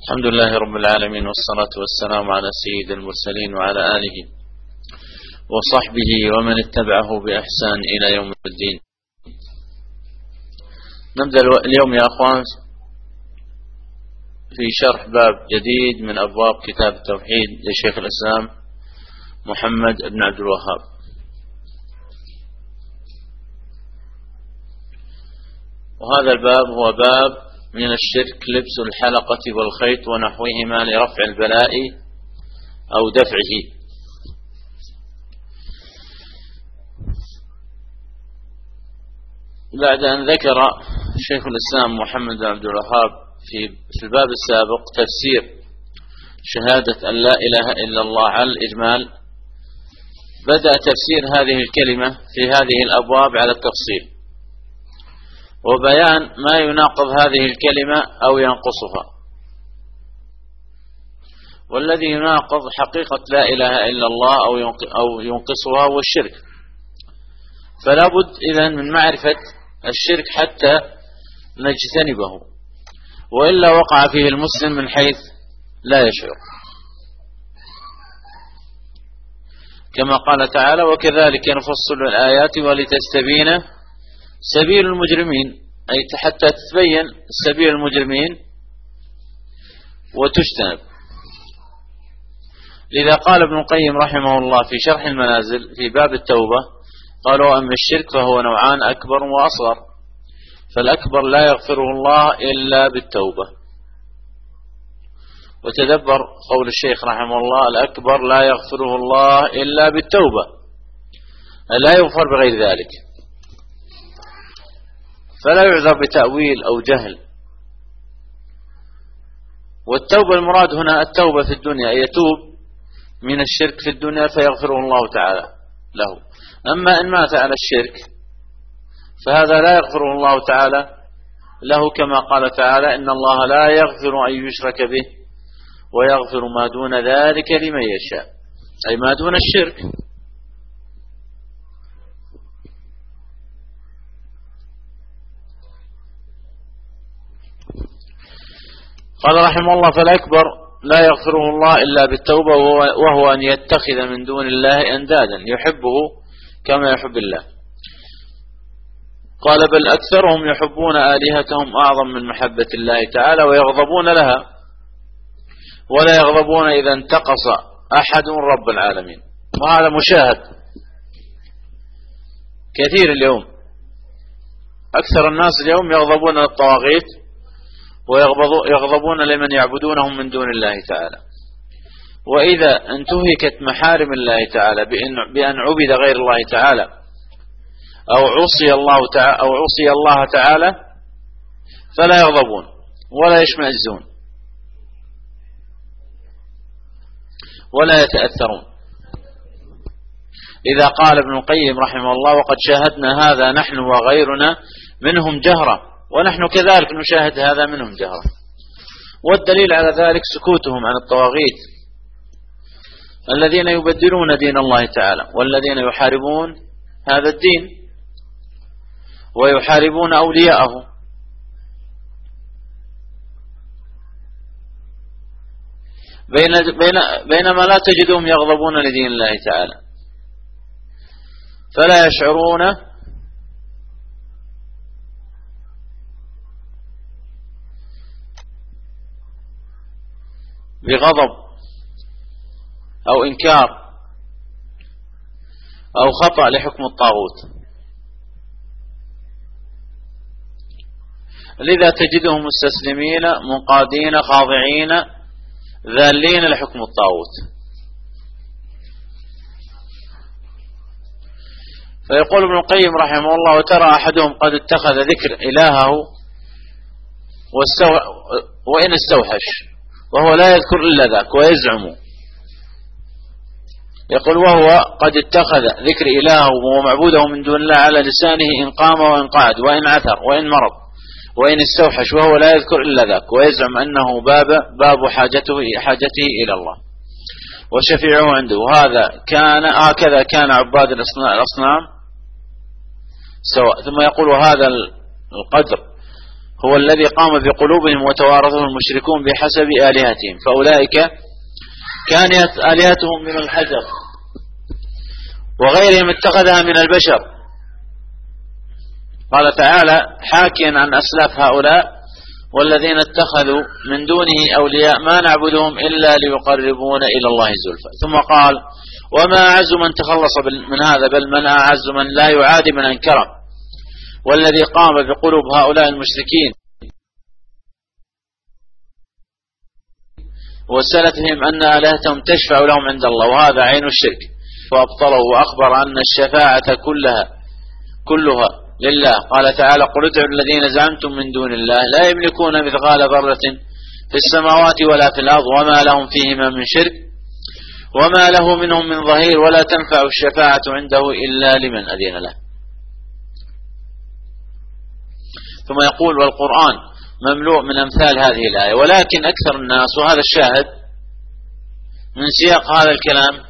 الحمد لله رب العالمين، والصلاة والسلام على سيد المرسلين وعلى آله وصحبه ومن اتبعه بإحسان إلى يوم الدين. نبدأ اليوم يا أخوان في شرح باب جديد من أبواب كتاب التوحيد لشيخ الإسلام محمد بن عبد الوهاب. وهذا الباب هو باب من الشرك لبس الحلقة والخيط ونحوهما لرفع البلاء أو دفعه. بعد أن ذكر شيخ الإسلام محمد بن عبد الوهاب في الباب السابق تفسير شهادة أن لا إله إلا الله على الإجمال، بدأ تفسير هذه الكلمة في هذه الأبواب على التفصيل وبيان ما يناقض هذه الكلمة أو ينقصها. والذي يناقض حقيقة لا إله إلا الله أو ينقصها هو الشرك. فلا بد إذن من معرفة الشرك حتى نجتنبه، وإلا وقع فيه المسلم من حيث لا يشعر، كما قال تعالى: وكذلك نفصل الآيات ولتستبين سبيل المجرمين، أي حتى تتبين سبيل المجرمين وتجتنب. لذا قال ابن القيم رحمه الله في شرح المنازل في باب التوبة، قالوا: أما الشرك فهو نوعان، أكبر وأصغر، فالأكبر لا يغفره الله إلا بالتوبة. وتدبر قول الشيخ رحمه الله: الأكبر لا يغفره الله إلا بالتوبة، لا يغفر بغير ذلك، فلا يعذر بتأويل أو جهل. والتوبة المراد هنا التوبة في الدنيا، يتوب من الشرك في الدنيا فيغفره الله تعالى له. أما إن مات على الشرك فهذا لا يغفره الله تعالى له، كما قال تعالى: إن الله لا يغفر أن يشرك به ويغفر ما دون ذلك لمن يشاء، أي ما دون الشرك. قال رحمه الله: فالأكبر لا يغفره الله إلا بالتوبة، وهو أن يتخذ من دون الله أندادا يحبه كما يحب الله. قال: بل أكثرهم يحبون آلهتهم أعظم من محبة الله تعالى ويغضبون لها، ولا يغضبون إذا انتقص أحد رب العالمين. وهذا مشاهد كثير اليوم، أكثر الناس اليوم يغضبون للطواغيت ويغضبون لمن يعبدونهم من دون الله تعالى. وإذا انتهكت محارم الله تعالى بأن عبد غير الله تعالى أو عصي الله تعالى فلا يغضبون ولا يشمئزون ولا يتأثرون. إذا قال ابن القيم رحمه الله: وقد شاهدنا هذا نحن وغيرنا منهم جهرا، ونحن كذلك نشاهد هذا منهم جهرا. والدليل على ذلك سكوتهم عن الطواغيت الذين يبدلون دين الله تعالى، والذين يحاربون هذا الدين ويحاربون أولياءه. بينما لا تجدهم يغضبون لدين الله تعالى، فلا يشعرون بغضب أو إنكار أو خطأ لحكم الطاغوت. لذا تجدهم مستسلمين منقادين خاضعين ذالين لحكم الطاغوت. فيقول ابن القيم رحمه الله: وترى أحدهم قد اتخذ ذكر إلهه وإن استوحش، وهو لا يذكر إلا ذاك ويزعم. يقول: وهو قد اتخذ ذكر إلهه ومعبوده من دون الله على لسانه إن قام وإن قعد وإن عثر وإن مرض وإن استوحش، وهو لا يذكر إلا ذاك ويزعم أنه باب حاجته إلى الله وشفيعه عنده. هكذا كان عباد الأصنام سواء. ثم يقول: هذا القدر هو الذي قام بقلوبهم وتوارثه المشركون بحسب آلهتهم، فأولئك كانت آلهتهم من الحجر وغيرهم اتخذها من البشر. قال تعالى حاكيا عن أسلاف هؤلاء: والذين اتخذوا من دونه أولياء ما نعبدهم إلا ليقربون إلى الله زلفى. ثم قال: وما أعز من تخلص من هذا، بل من أعز من لا يعادي من أنكره، والذي قام بقلوب هؤلاء المشركين وسلتهم أن آلهتهم تشفع لهم عند الله، وهذا عين الشرك، وأبطله وأخبر أن الشفاعة كلها لله. قال تعالى: قل ادعوا الذين زعمتم من دون الله لا يملكون مثقال ذرة في السماوات ولا في الأرض وما لهم فيهما من شرك وما له منهم من ظهير ولا تنفع الشفاعة عنده إلا لمن أذن له. ثم يقول: والقرآن مملوء من أمثال هذه الآية، ولكن أكثر الناس، وهذا الشاهد من سياق هذا الكلام،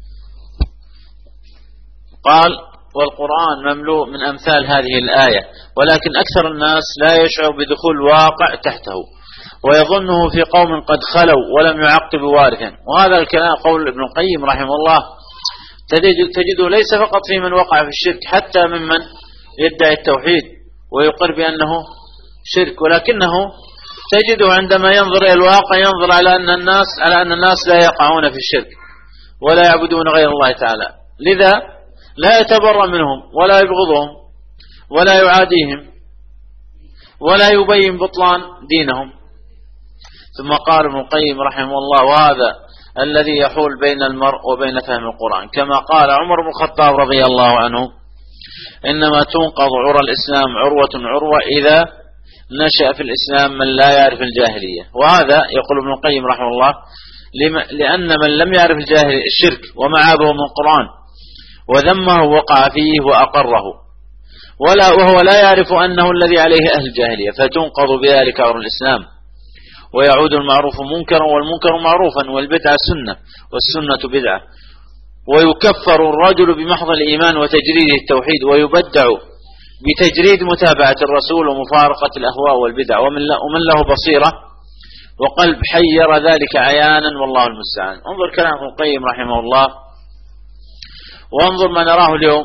قال: والقرآن مملوء من أمثال هذه الآية، ولكن أكثر الناس لا يشعر بدخول الواقع تحته، ويظنه في قوم قد خلوا ولم يعقب وارثا. وهذا الكلام قول ابن القيم رحمه الله تجده ليس فقط في من وقع في الشرك، حتى ممن يدعي التوحيد ويقر بأنه شرك، ولكنه تجده عندما ينظر إلى الواقع ينظر على أن الناس لا يقعون في الشرك ولا يعبدون غير الله تعالى، لذا لا يتبرأ منهم ولا يبغضهم ولا يعاديهم ولا يبين بطلان دينهم. ثم قال ابن القيم رحمه الله: وهذا الذي يحول بين المرء وبين فهم القرآن، كما قال عمر بن الخطاب رضي الله عنه: إنما تنقض عرى الإسلام عروة إذا نشأ في الإسلام من لا يعرف الجاهلية. وهذا يقول ابن القيم رحمه الله لأن من لم يعرف الشرك ومعابه من القرآن وذمه وقع فيه وأقره، وهو لا يعرف أنه الذي عليه أهل الجاهلية، فتنقض بذلك عرى الإسلام، ويعود المعروف منكرا والمنكر معروفا، والبدعة سنة والسنة بدعة، ويكفر الرجل بمحض الإيمان وتجريد التوحيد، ويبدع بتجريد متابعة الرسول ومفارقة الأهواء والبدع. ومن له بصيرة وقلب حير ذلك عيانا، والله المستعان. انظر كلام ابن القيم رحمه الله، وانظر ما نراه اليوم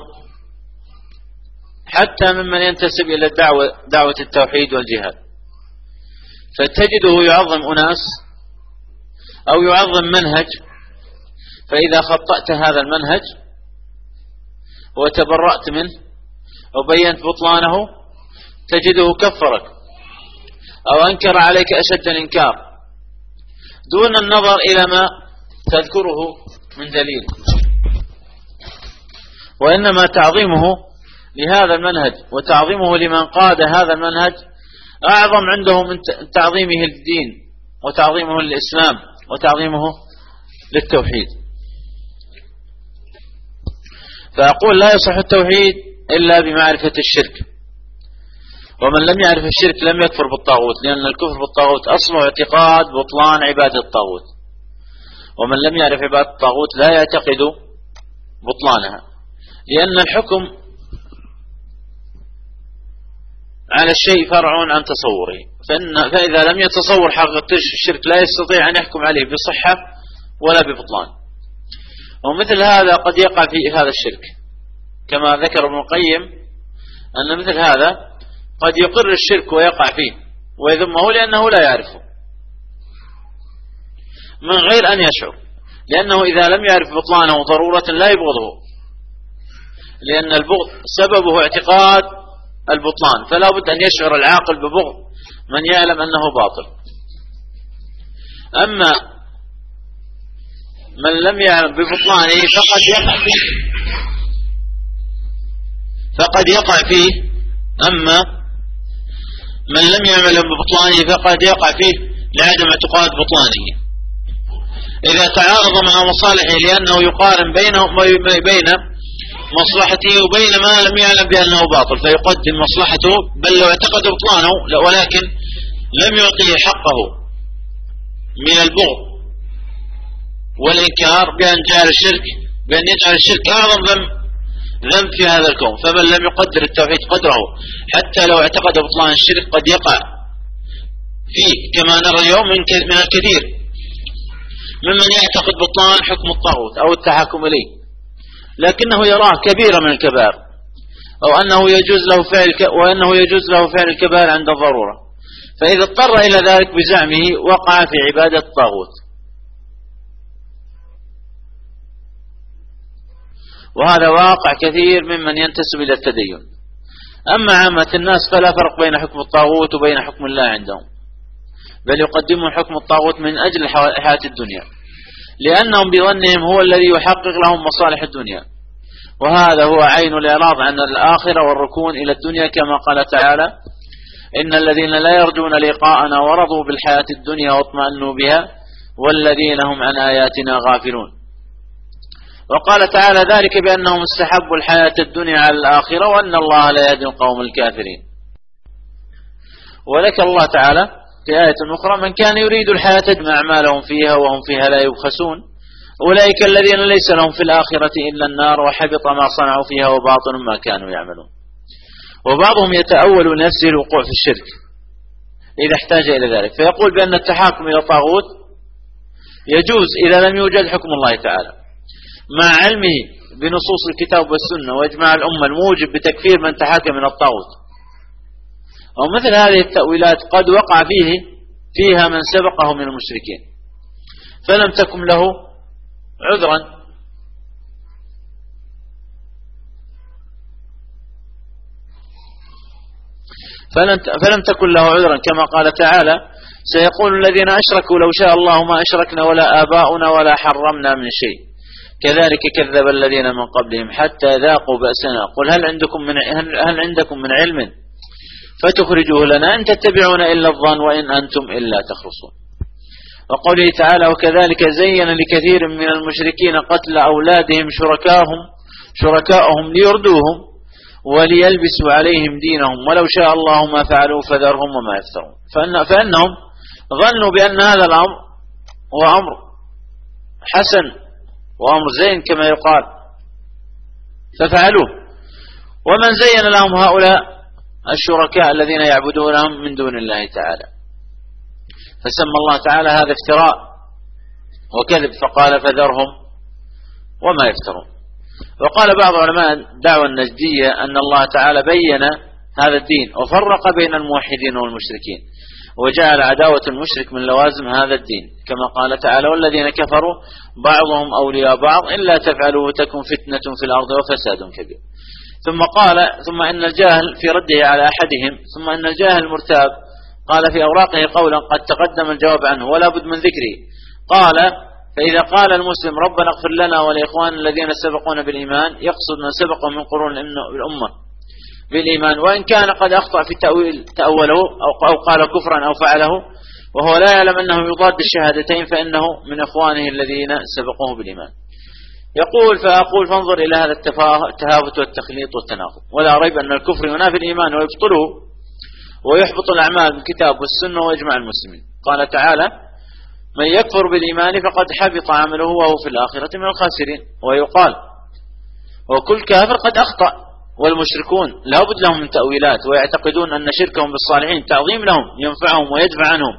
حتى ممن ينتسب إلى دعوة التوحيد والجهاد، فتجده يعظم أناس أو يعظم منهج، فإذا خطأت هذا المنهج وتبرأت منه وبينت بطلانه تجده كفرك أو أنكر عليك أشد الإنكار دون النظر إلى ما تذكره من دليل، وإنما تعظيمه لهذا المنهج وتعظيمه لمن قاد هذا المنهج أعظم عنده من تعظيمه للدين وتعظيمه للإسلام وتعظيمه للتوحيد. فأقول: لا يصح التوحيد إلا بمعرفة الشرك، ومن لم يعرف الشرك لم يكفر بالطاغوت، لأن الكفر بالطاغوت أصله اعتقاد بطلان عبادة الطاغوت، ومن لم يعرف عبادة الطاغوت لا يعتقد بطلانها، لأن الحكم على الشيء فرع عن تصوره، فإذا لم يتصور حقيقة الشرك لا يستطيع أن يحكم عليه بصحة ولا ببطلان. ومثل هذا قد يقع في هذا الشرك، كما ذكر ابن القيم أن مثل هذا قد يقر الشرك ويقع فيه ويذمه لأنه لا يعرفه من غير أن يشعر، لأنه إذا لم يعرف بطلانه ضرورة لا يبغضه، لأن البغض سببه اعتقاد البطلان، فلا بد أن يشعر العاقل ببغض من يعلم أنه باطل. أما من لم يعلم ببطلانه فقد يقع فيه، أما من لم يعمل ببطلانه فقد يقع فيه لعدم اعتقاد بطلانه. إذا تعارض مع مصالحه لأنه يقارن بين مصلحته وبين ما لم يعلم بأنه باطل فيقدم مصلحته، بل لو اعتقد بطلانه ولكن لم يعطيه حقه من البغض والإنكار بأن يجعل الشرك أعظم ذنب في هذا الكون. فمن لم يقدر التوحيد قدره حتى لو اعتقد بطلان الشرك قد يقع فيه كما نرى اليوم من الكثير ممن يعتقد بطلان حكم الطاغوت أو التحاكم إليه، لكنه يراه كبيرة من الكبائر، أو أنه يجوز له فعل الكبائر عند الضرورة، فإذا اضطر إلى ذلك بزعمه وقع في عبادة الطاغوت. وهذا واقع كثير ممن ينتسب إلى التدين. أما عامة الناس فلا فرق بين حكم الطاغوت وبين حكم الله عندهم، بل يقدمون حكم الطاغوت من أجل حياة الدنيا، لأنهم بظنهم هو الذي يحقق لهم مصالح الدنيا، وهذا هو عين الإعراض عن الآخرة والركون إلى الدنيا، كما قال تعالى: إن الذين لا يرجون لقاءنا ورضوا بالحياة الدنيا واطمأنوا بها والذين هم عن آياتنا غافلون. وقال تعالى ذلك بأنهم استحبوا الحياة الدنيا على الآخرة وأن الله لا يهدي القوم الكافرين. ولك الله تعالى في آية أخرى: من كان يريد الحياة الدنيا أعمالهم فيها وهم فيها لا يبخسون أولئك الذين ليس لهم في الآخرة إلا النار وحبط ما صنعوا فيها وباطل ما كانوا يعملون. وبعضهم يتأول لنفسه الوقوع في الشرك إذا احتاج إلى ذلك، فيقول بأن التحاكم إلى الطاغوت يجوز إذا لم يوجد حكم الله تعالى، مع علمه بنصوص الكتاب والسنة وإجماع الأمة الموجب بتكفير من تحاكم إلى الطاغوت. ومثل هذه التأويلات قد وقع فيها من سبقه من المشركين فلم تكن له عذرا، فلم تكن له عذرا، كما قال تعالى: سيقول الذين أشركوا لو شاء الله ما أشركنا ولا آباؤنا ولا حرمنا من شيء كذلك كذب الذين من قبلهم حتى ذاقوا بأسنا قل هل عندكم من علم فتخرجوه لنا إن تتبعون إلا الظن وإن أنتم إلا تخرصون. وقوله تعالى: وكذلك زين لكثير من المشركين قتل أولادهم شركاءهم ليردوهم وليلبسوا عليهم دينهم ولو شاء الله ما فعلوا فذرهم وما يفترون. فإنهم ظنوا بأن هذا الأمر هو أمر حسن وأمر زين كما يقال ففعلوه، ومن زين لهم هؤلاء الشركاء الذين يعبدونهم من دون الله تعالى، فسمى الله تعالى هذا افتراء وكذب فقال فذرهم وما يفترون. وقال بعض علماء الدعوة النجدية أن الله تعالى بين هذا الدين وفرق بين الموحدين والمشركين وجعل عداوة المشرك من لوازم هذا الدين، كما قال تعالى: والذين كفروا بعضهم أولياء بعض إلا تفعلوا تكن فتنة في الأرض وفساد كبير. ثم إن الجاهل في رده على أحدهم ثم إن الجاهل مرتاب قال في أوراقه قولا قد تقدم الجواب عنه ولا بد من ذكره، قال: فإذا قال المسلم ربنا اغفر لنا ولإخوان الذين سبقونا بالإيمان يقصد من سبقوا من قرون الأمة بالإيمان، وإن كان قد أخطأ في تأوله أو قال كفرا أو فعله وهو لا يعلم أنه يضاد الشهادتين فإنه من إخوانه الذين سبقوه بالإيمان. فأقول فانظر إلى هذا التهافت والتخليط والتناقض، ولا ريب أن الكفر ينافي الإيمان ويبطله ويحبط الأعمال بالكتاب والسنة وإجماع المسلمين. قال تعالى: من يكفر بالإيمان فقد حبط عمله وهو في الآخرة من الخاسرين. ويقال: وكل كافر قد أخطأ. والمشركون لا بد لهم من تأويلات ويعتقدون أن شركهم بالصالحين تعظيم لهم ينفعهم ويدفع عنهم،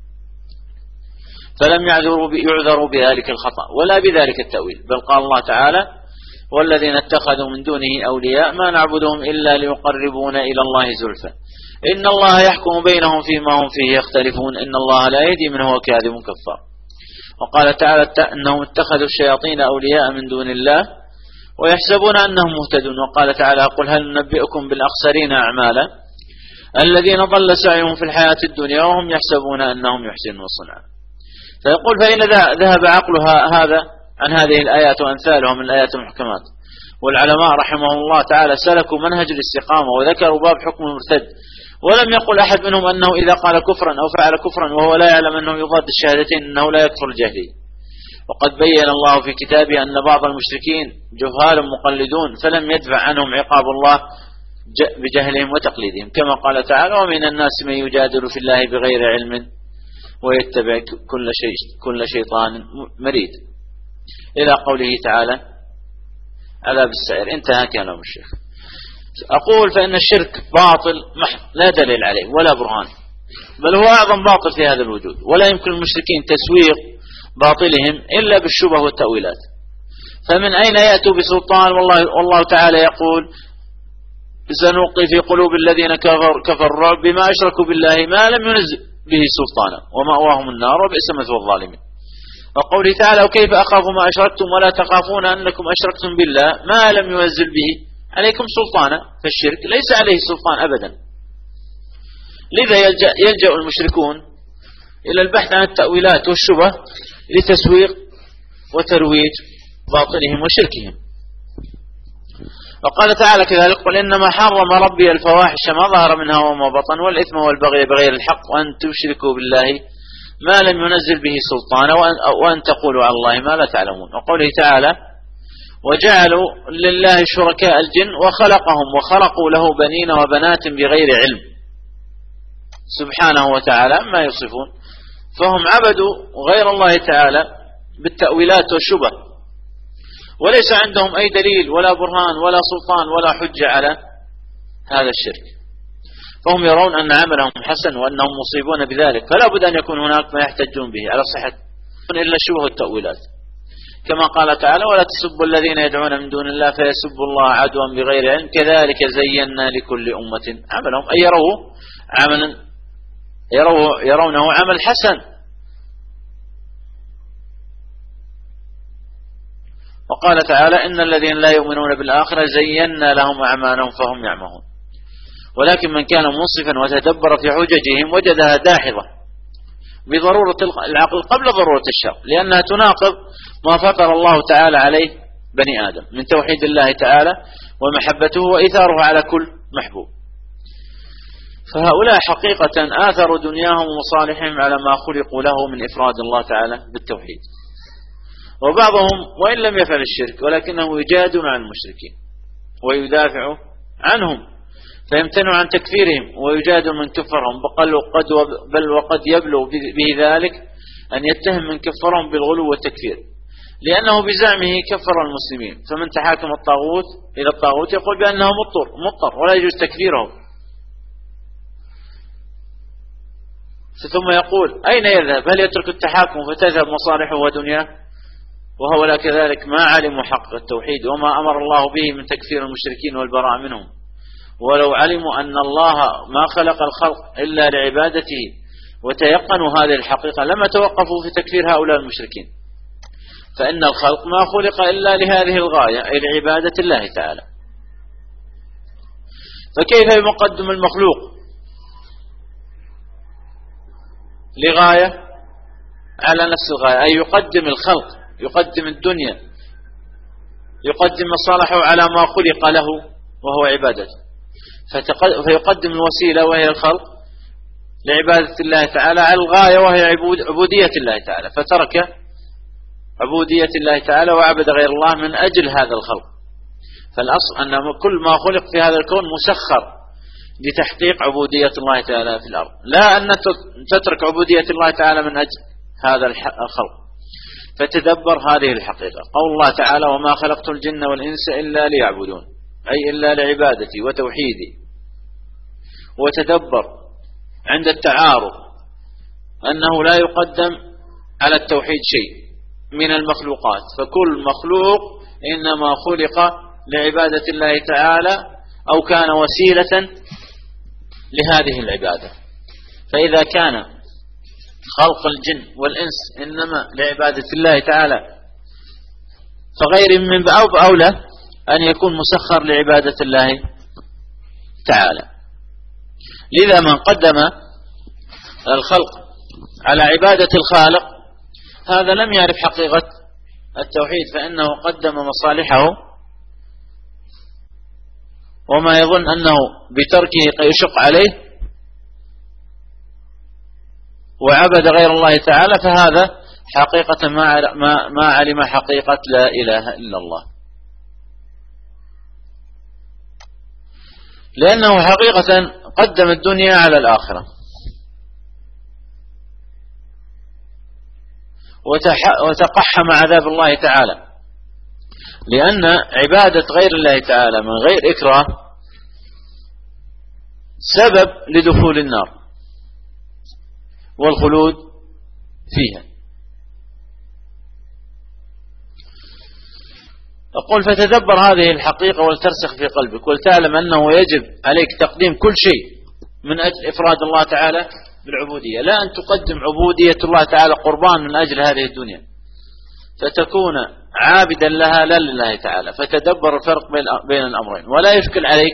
فلم يعذروا بذلك الخطأ ولا بذلك التأويل، بل قال الله تعالى: والذين اتخذوا من دونه أولياء ما نعبدهم إلا ليقربونا إلى الله زلفى إن الله يحكم بينهم فيما هم فيه يختلفون إن الله لا يهدي من هو كاذب كفار. وقال تعالى: أنهم اتخذوا الشياطين أولياء من دون الله ويحسبون أنهم مهتدون. وقال تعالى: قل هل ننبئكم بالأخسرين أعمالا الذين ضل سعيهم في الحياة الدنيا وهم يحسبون أنهم يحسنون صنعا. فيقول: فإن ذهب عقلها هذا عن هذه الآيات وأمثالها من الآيات المحكمات، والعلماء رحمهم الله تعالى سلكوا منهج الاستقامة وذكروا باب حكم المرتد، ولم يقل أحد منهم أنه إذا قال كفرا أو فعل كفرا وهو لا يعلم أنه يضاد الشهادتين أنه لا يكفر الجاهلي. وقد بين الله في كتابه أن بعض المشركين جهال مقلدون فلم يدفع عنهم عقاب الله بجهلهم وتقليدهم، كما قال تعالى: ومن الناس من يجادل في الله بغير علم ويتبع كل شيطان مريد، إلى قوله تعالى: عذاب السعير. انتهى كلام الشيخ. أقول: فإن الشرك باطل محض لا دليل عليه ولا برهان، بل هو أعظم باطل في هذا الوجود. ولا يمكن المشركين تسويق باطلهم إلا بالشبه والتأويلات. فمن أين يأتوا بسلطان؟ والله تعالى يقول سنلقي في قلوب الذين كفروا الرعب بما أشركوا بالله ما لم ينزل به سلطانا ومأواهم النار وبئس مثوى الظالمين. وقوله تعالى وكيف أخاف ما أشركتم ولا تخافون أنكم أشركتم بالله ما لم ينزل به عليكم سلطانا. فالشرك ليس عليه سلطان أبدا. لذا يلجأ المشركون إلى البحث عن التأويلات والشبه لتسويق وترويج باطلهم وشركهم. وقال تعالى كذلك قل إنما حرم ربي الفواحش ما ظهر منها وما بطن والإثم والبغي بغير الحق وأن تشركوا بالله ما لم ينزل به سلطانا وأن تقولوا على الله ما لا تعلمون. وقوله تعالى وجعلوا لله شركاء الجن وخلقهم وخلقوا له بنين وبنات بغير علم سبحانه وتعالى ما يصفون. فهم عبدوا غير الله تعالى بالتأويلات والشبه وليس عندهم أي دليل ولا برهان ولا سلطان ولا حجة على هذا الشرك. فهم يرون أن عملهم حسن وأنهم مصيبون بذلك فلا بد أن يكون هناك ما يحتجون به على صحة إلا الشبه والتأويلات. كما قال تعالى ولا تسبوا الذين يدعون من دون الله فيسبوا الله عدوا بغير علم كذلك زينا لكل أمة عملهم أي يرونه عمل حسن. وقال تعالى إن الذين لا يؤمنون بالآخرة زينا لهم أعمالهم فهم يعمهون. ولكن من كان منصفا وتدبر في حججهم وجدها داحضة بضرورة العقل قبل ضرورة الشرع لأنها تناقض ما فطر الله تعالى عليه بني آدم من توحيد الله تعالى ومحبته وإيثاره على كل محبوب. فهؤلاء حقيقة آثروا دنياهم ومصالحهم على ما خلقوا له من إفراد الله تعالى بالتوحيد. وبعضهم وإن لم يفعل الشرك ولكنه يجادل عن المشركين ويدافع عنهم فيمتنع عن تكفيرهم ويجادل من كفرهم بل وقد يبلغ به ذلك أن يتهم من كفرهم بالغلو والتكفير لأنه بزعمه كفر المسلمين. فمن تحاكم الطاغوت إلى الطاغوت يقول بأنه مضطر ولا يجوز تكفيره. ثم يقول أين يذهب؟ هل يترك التحاكم فتذهب مصالحه ودنياه؟ وهو لا كذلك ما علموا حق التوحيد وما أمر الله به من تكفير المشركين والبراء منهم. ولو علموا أن الله ما خلق الخلق إلا لعبادته وتيقنوا هذه الحقيقة لما توقفوا في تكفير هؤلاء المشركين. فإن الخلق ما خلق إلا لهذه الغاية أي لعبادة الله تعالى. فكيف يقدم المخلوق لغاية على نفس الغاية أي يقدم الخلق يقدم الدنيا يقدم مصالحه على ما خلق له وهو عبادته فيقدم الوسيلة وهي الخلق لعبادة الله تعالى على الغاية وهي عبودية الله تعالى فترك عبودية الله تعالى وعبد غير الله من أجل هذا الخلق. فالأصل أن كل ما خلق في هذا الكون مسخر لتحقيق عبودية الله تعالى في الأرض لا أن تترك عبودية الله تعالى من أجل هذا الخلق. فتدبر هذه الحقيقة قول الله تعالى وما خلقت الجن والإنس إلا ليعبدون أي إلا لعبادتي وتوحيدي. وتدبر عند التعارض أنه لا يقدم على التوحيد شيء من المخلوقات فكل مخلوق إنما خلق لعبادة الله تعالى أو كان وسيلة لهذه العبادة. فإذا كان خلق الجن والإنس إنما لعبادة الله تعالى فغير من باب أولى أن يكون مسخر لعبادة الله تعالى. لذا من قدم الخلق على عبادة الخالق هذا لم يعرف حقيقة التوحيد فإنه قدم مصالحه وما يظن أنه بتركه يشق عليه وعبد غير الله تعالى فهذا حقيقة ما علم حقيقة لا إله إلا الله. لأنه حقيقة قدم الدنيا على الآخرة وتقحم عذاب الله تعالى لأن عبادة غير الله تعالى من غير إكراه سبب لدخول النار والخلود فيها. أقول فتدبر هذه الحقيقة ولترسخ في قلبك، ولتعلم أنه يجب عليك تقديم كل شيء من أجل إفراد الله تعالى بالعبودية، لا أن تقدم عبودية الله تعالى قربان من أجل هذه الدنيا فتكون عابدا لها لا لله تعالى. فتدبر الفرق بين الأمرين، ولا يشكل عليك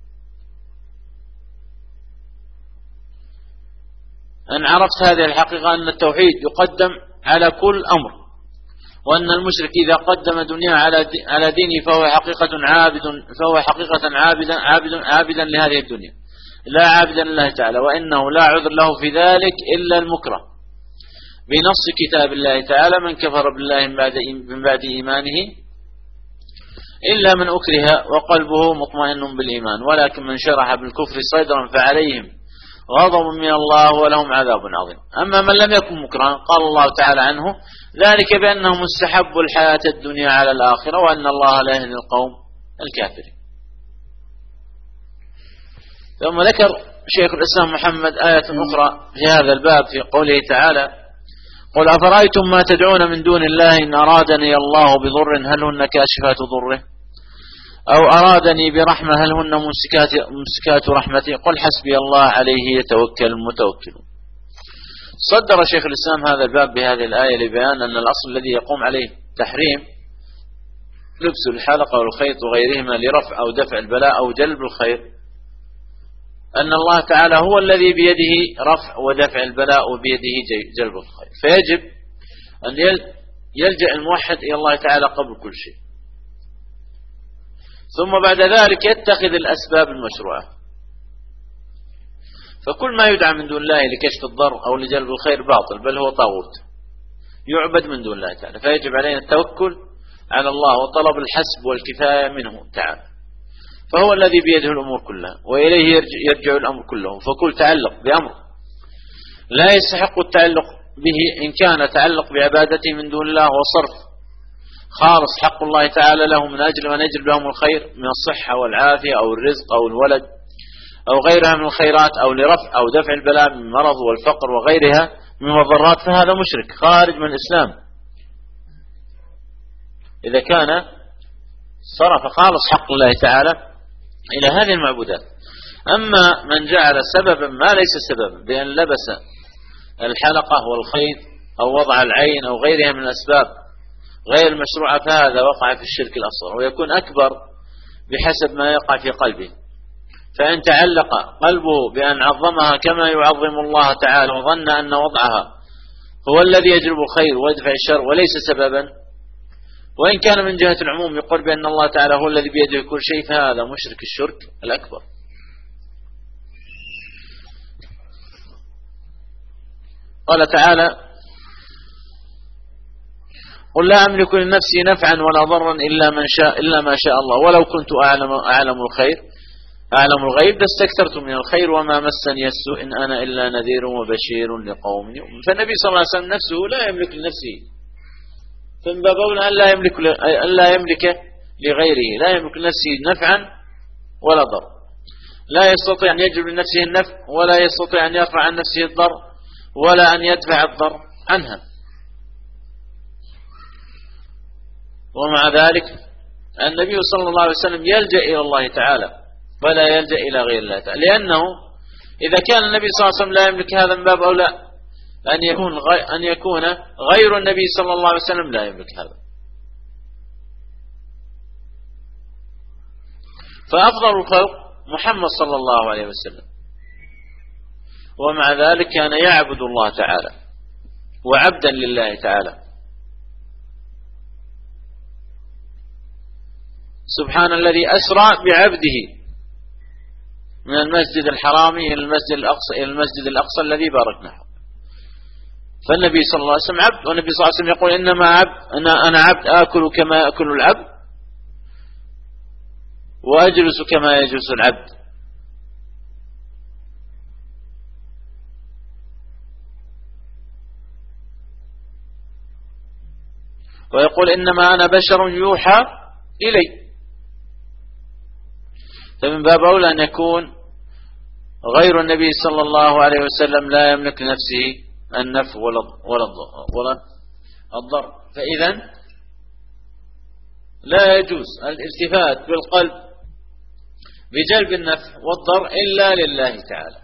أن عرفت هذه الحقيقة أن التوحيد يقدم على كل أمر، وأن المشرك إذا قدم دنيا على دينه فهو حقيقة عابدا لهذه الدنيا لا عابدا لله تعالى، وإنه لا عذر له في ذلك إلا المكره بنص كتاب الله تعالى: من كفر بالله من بعد إيمانه إلا من أكره وقلبه مطمئن بالإيمان، ولكن من شرح بالكفر صدرا فعليهم غضب من الله ولهم عذاب عظيم. أما من لم يكن مكرها قال الله تعالى عنه: ذلك بأنهم استحبوا الحياة الدنيا على الآخرة وأن الله لا يهدي القوم الكافرين. ثم ذكر شيخ الإسلام محمد آية أخرى في هذا الباب في قوله تعالى: قل أفرأيتم ما تدعون من دون الله إن أرادني الله بضر هل هن كاشفات ضره أو أرادني برحمة هل هن ممسكات رحمته قل حسبي الله عليه يتوكل المتوكلون. صدر شيخ الإسلام هذا الباب بهذه الآية لبيان أن الأصل الذي يقوم عليه تحريم لبس الحلقة والخيط وغيرهما لرفع أو دفع البلاء أو جلب الخير، أن الله تعالى هو الذي بيده رفع ودفع البلاء وبيده جلب الخير، فيجب أن يلجأ الموحد إلى الله تعالى قبل كل شيء، ثم بعد ذلك يتخذ الأسباب المشروعة. فكل ما يدعى من دون الله لكشف الضر أو لجلب الخير باطل، بل هو طاغوت يعبد من دون الله تعالى، فيجب علينا التوكل على الله وطلب الحسب والكفاية منه تعالى، فهو الذي بيده الأمور كلها وإليه يرجع الأمر كله. فكل تعلق بأمر لا يستحق التعلق به إن كان تعلق بعبادته من دون الله وصرف خالص حق الله تعالى له من أجل أن يجلب لهم الخير من الصحة والعافية أو الرزق أو الولد أو غيرها من الخيرات أو لرفع أو دفع البلاء من المرض والفقر وغيرها من المضرات، فهذا مشرك خارج من الإسلام إذا كان صرف خالص حق الله تعالى إلى هذه المعبودات. أما من جعل سببا ما ليس سببا بأن لبس الحلقة والخيط أو وضع العين أو غيرها من الأسباب غير المشروعة فهذا وقع في الشرك الأصغر، ويكون أكبر بحسب ما يقع في قلبه. فإن تعلق قلبه بأن عظمها كما يعظم الله تعالى وظن أن وضعها هو الذي يجلب الخير ويدفع الشر وليس سببا، وإن كان من جهة العموم يقول بأن الله تعالى هو الذي بيده كل شيء، فهذا مشرك الشرك الأكبر. قال تعالى: قل لا أملك لنفسي نفعا ولا ضرا إلا ما شاء الله ولو كنت أعلم الغيب لاستكثرت من الخير وما مسني السوء إن أنا إلا نذير وبشير لقوم يؤمنون. فالنبي صلى الله عليه وسلم نفسه لا يملك لنفسه، فمن باب أولى أن لا يملك لغيره، لا يملك لنفسه نفعا ولا ضر، لا يستطيع أن يجلب لنفسه النفع ولا يستطيع أن يرفع عن نفسه الضر ولا أن يدفع الضر عنها. ومع ذلك النبي صلى الله عليه وسلم يلجأ إلى الله تعالى ولا يلجأ إلى غير الله تعالى، لأنه إذا كان النبي صلى الله عليه وسلم لا يملك هذا من باب أولى أن يكون غير النبي صلى الله عليه وسلم لا يملك هذا. فأفضل الخلق محمد صلى الله عليه وسلم، ومع ذلك كان يعبد الله تعالى وعبدا لله تعالى. سبحان الذي أسرى بعبده من المسجد الحرام إلى المسجد الأقصى الذي باركنا حوله. فالنبي صلى الله عليه وسلم عبد، والنبي صلى الله عليه وسلم يقول: إنما أنا عبد آكل كما يأكل العبد وأجلس كما يجلس العبد. ويقول: إنما أنا بشر يوحى إلي. فمن باب أولى أن يكون غير النبي صلى الله عليه وسلم لا يملك لنفسه النفع ولا الضر. فإذا لا يجوز الالتفات بالقلب بجلب النفع والضر إلا لله تعالى.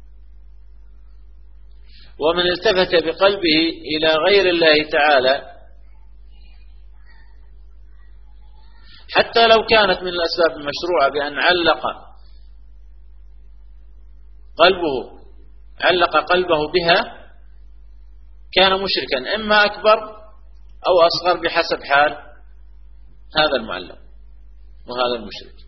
ومن التفت بقلبه إلى غير الله تعالى حتى لو كانت من الأسباب المشروعة بأن علق قلبه بها كان مشركا إما أكبر أو أصغر بحسب حال هذا المعلق وهذا المشرك.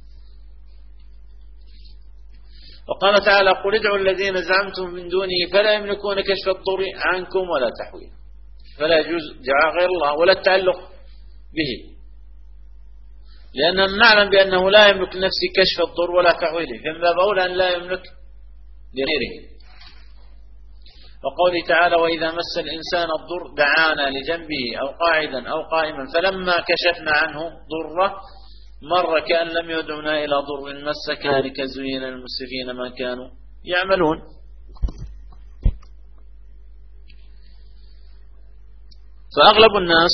وقال تعالى قل ادعوا الذين زعمتم من دونه فلا يملكون كشف الضر عنكم ولا تحويلا. فلا يجوز دعاء غير الله ولا التعلق به، لأننا نعلم بأنه لا يملك لنفسه كشف الضر ولا تحويله، فمن باب أولى أن لا يملك لغيره. وقوله تعالى وإذا مس الإنسان الضر دعانا لجنبه أو قاعدا أو قائما فلما كشفنا عنه ضره مر كأن لم يدعنا إلى ضر مس كذلك زين للمسرفين ما كانوا يعملون. فأغلب الناس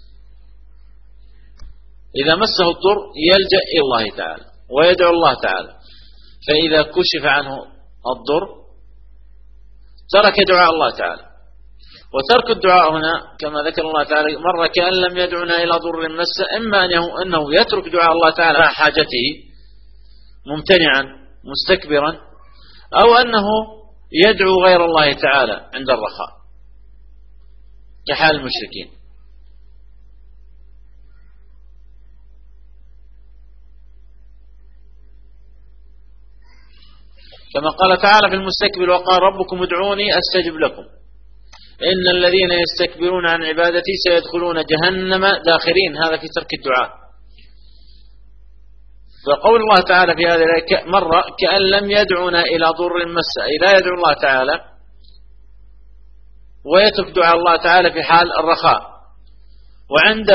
إذا مسه الضر يلجأ إلى الله تعالى ويدعو الله تعالى، فإذا كشف عنه الضر ترك دعاء الله تعالى. وترك الدعاء هنا كما ذكر الله تعالى مر كأن لم يدعنا إلى ضر مس، إما أنه يترك دعاء الله تعالى مع حاجته ممتنعا مستكبرا، أو أنه يدعو غير الله تعالى عند الرخاء كحال المشركين. كما قال تعالى في المستكبر وقال ربكم ادعوني أستجب لكم إن الذين يستكبرون عن عبادتي سيدخلون جهنم داخرين. هذا في ترك الدعاء. فقول الله تعالى في هذه الآية مرة كأن لم يدعونا إلى ضر مس، أي لا يدعو الله تعالى ويترك دعاء الله تعالى في حال الرخاء، وعند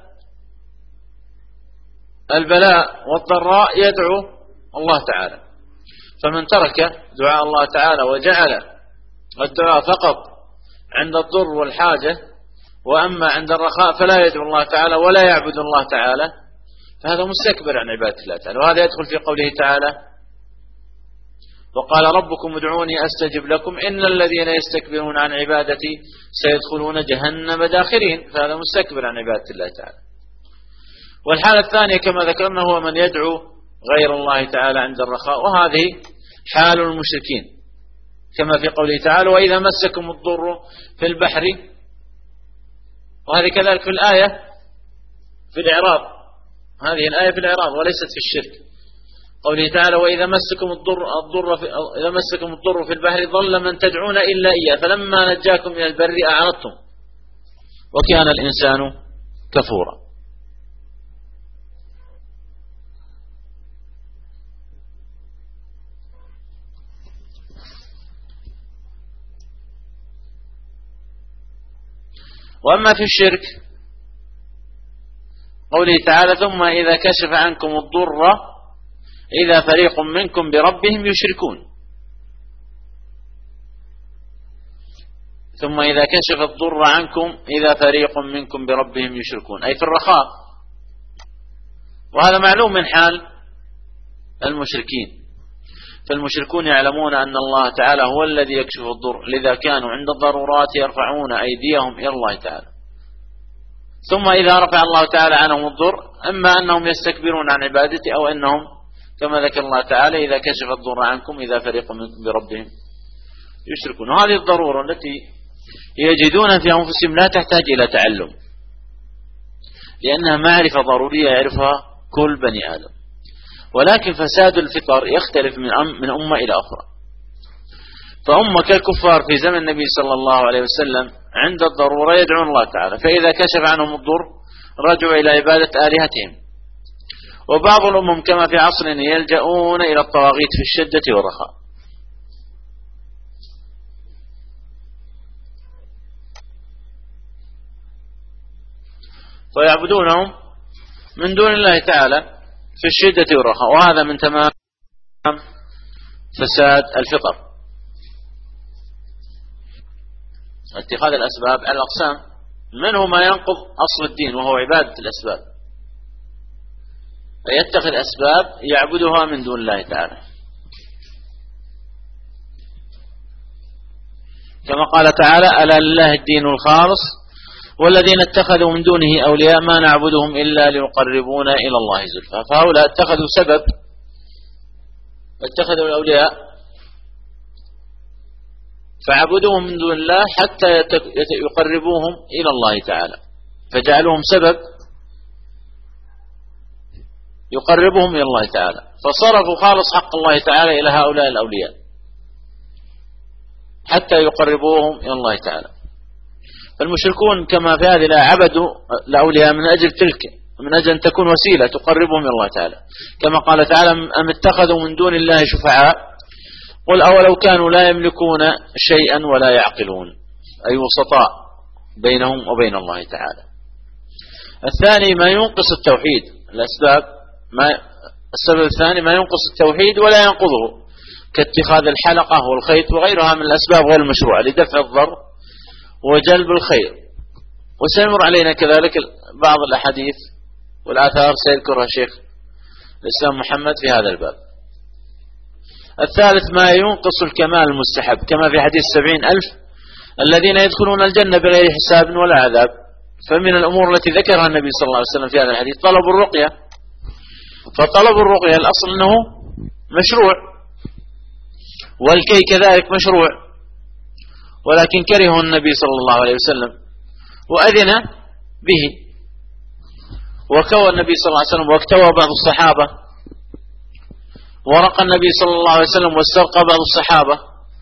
البلاء والضراء يدعو الله تعالى. فمن ترك دعاء الله تعالى وجعل الدعاء فقط عند الضر والحاجة وأما عند الرخاء فلا يدعو الله تعالى ولا يعبد الله تعالى فهذا مستكبر عن عبادة الله تعالى. وهذا يدخل في قوله تعالى وقال ربكم ادعوني أستجب لكم إن الذين يستكبرون عن عبادتي سيدخلون جهنم داخرين. فهذا مستكبر عن عبادة الله تعالى. والحالة الثانية كما ذكرنا هو من يدعو غير الله تعالى عند الرخاء، وهذه حال المشركين كما في قوله تعالى وإذا مسكم الضر في البحر، وهذه كذلك في الآية في الإعراض. هذه الآية في الإعراض وليست في الشرك. قوله تعالى وإذا مسكم الضر في البحر ضل من تدعون إلا إياه فلما نجاكم إلى البر أعرضتم وكان الإنسان كفورا. وأما في الشرك قوله تعالى ثم إذا كشف عنكم الضر إذا فريق منكم بربهم يشركون. ثم إذا كشف الضر عنكم إذا فريق منكم بربهم يشركون، أي في الرخاء. وهذا معلوم من حال المشركين. فالمشركون يعلمون أن الله تعالى هو الذي يكشف الضر، لذا كانوا عند الضرورات يرفعون أيديهم إلى الله تعالى. ثم إذا رفع الله تعالى عنهم الضر أما أنهم يستكبرون عن عبادته أو أنهم كما ذكر الله تعالى إذا كشف الضر عنكم إذا فريق منكم بربهم يشركون. وهذه الضرورة التي يجدون في أنفسهم لا تحتاج إلى تعلم، لأنها معرفة ضرورية يعرفها كل بني آدم. ولكن فساد الفطر يختلف من أمة إلى أخرى. فأمة كالكفار في زمن النبي صلى الله عليه وسلم عند الضرورة يدعون الله تعالى، فإذا كشف عنهم الضر رجعوا إلى عبادة آلهتهم. وبعض الأمم كما في عصرنا يلجؤون إلى الطواغيت في الشدة والرخاء. ويعبدونهم من دون الله تعالى في الشدة والرخاء، وهذا من تمام فساد الفطر. اتخاذ الأسباب على الأقسام، منه ما ينقض أصل الدين وهو عبادة الأسباب، فيتخذ أسباب يعبدها من دون الله تعالى، كما قال تعالى: ألا لله الدين الخالص والذين اتخذوا من دونه أولياء ما نعبدهم إلا ليقربونا إلى الله زلفى. فهؤلاء اتخذوا سبب، اتخذوا الأولياء فعبدوهم من دون الله حتى يقربوهم إلى الله تعالى، فجعلوهم سبب يقربهم إلى الله تعالى، فصرفوا خالص حق الله تعالى إلى هؤلاء الأولياء حتى يقربوهم إلى الله تعالى. فالمشركون كما في هذه عبدوا الأولياء من أجل تلك، من أجل أن تكون وسيلة تقربهم إلى الله تعالى، كما قال تعالى: أم اتخذوا من دون الله شفعاء قل أولو كانوا لا يملكون شيئا ولا يعقلون، أي وسطاء بينهم وبين الله تعالى. الثاني ما ينقص التوحيد، السبب الثاني ما ينقص التوحيد ولا ينقضه، كاتخاذ الحلقة والخيط وغيرها من الأسباب غير المشروعة لدفع الضر وجلب الخير. وسيمر علينا كذلك بعض الأحاديث والآثار سيذكرها شيخ الإسلام محمد في هذا الباب. الثالث ما ينقص الكمال المستحب، كما في حديث 70,000 الذين يدخلون الجنة بغير حساب ولا عذاب. فمن الأمور التي ذكرها النبي صلى الله عليه وسلم في هذا الحديث طلب الرقية، فطلب الرقية الأصل أنه مشروع، والكي كذلك مشروع، ولكن كرهه النبي صلى الله عليه وسلم وأذن به، وكوى النبي صلى الله عليه وسلم واكتوى بعض الصحابة، ورقى النبي صلى الله عليه وسلم واسترقى بعض الصحابة.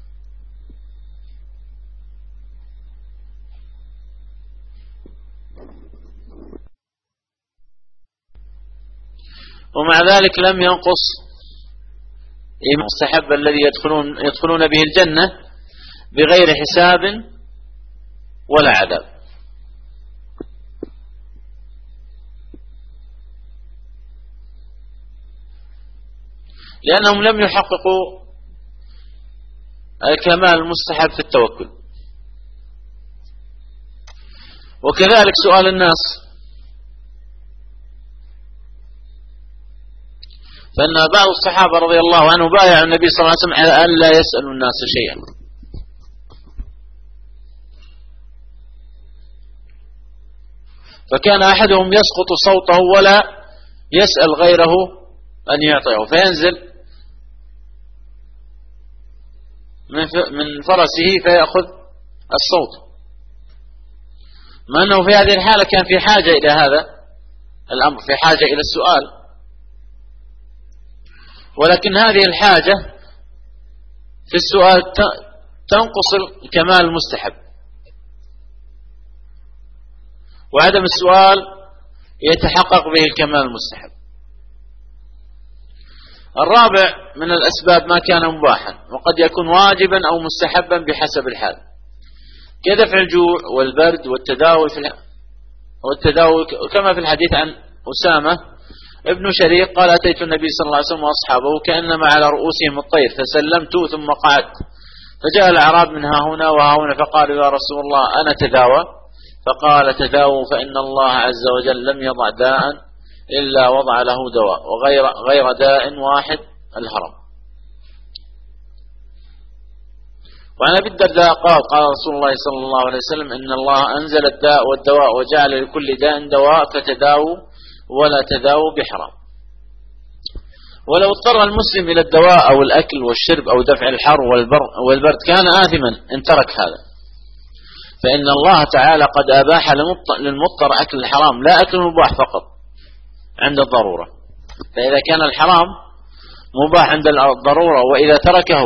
ومع ذلك لم ينقص المستحب الذي يدخلون به الجنة بغير حساب ولا عذاب. لأنهم لم يحققوا الكمال المستحب في التوكل. وكذلك سؤال الناس، فإن بعض الصحابة رضي الله عنه بايعوا النبي صلى الله عليه وسلم على أن لا يسألوا الناس شيئا، فكان أحدهم يسقط صوته ولا يسأل غيره أن يعطيه، فينزل من فرسه فيأخذ الصوت، ما أنه في هذه الحالة كان في حاجة إلى هذا الأمر، في حاجة إلى السؤال، ولكن هذه الحاجة في السؤال تنقص الكمال المستحب، وعدم السؤال يتحقق به الكمال المستحب. الرابع من الأسباب ما كان مباحا وقد يكون واجبا أو مستحبا بحسب الحال، كدفع الجوع والبرد والتداوي كما في الحديث عن أسامة ابن شريك قال: أتيت النبي صلى الله عليه وسلم وأصحابه كأنما على رؤوسهم الطير فسلمت ثم قعدت، فجاء الأعراب من ها هنا وها هنا فقالوا: يا رسول الله أنا تداوى، فقال: تداووا فإن الله عز وجل لم يضع داء إلا وضع له دواء، وغير داء واحد الهرم. وعن أبي الدرداء قال رسول الله صلى الله عليه وسلم: إن الله أنزل الداء والدواء وجعل لكل داء دواء فتداووا ولا تداووا بحرام. ولو اضطر المسلم إلى الدواء أو الأكل والشرب أو دفع الحر والبرد كان آثما إن ترك هذا، فإن الله تعالى قد أباح للمضطر أكل الحرام لا أكل المباح فقط عند الضرورة، فإذا كان الحرام مباح عند الضرورة وإذا تركه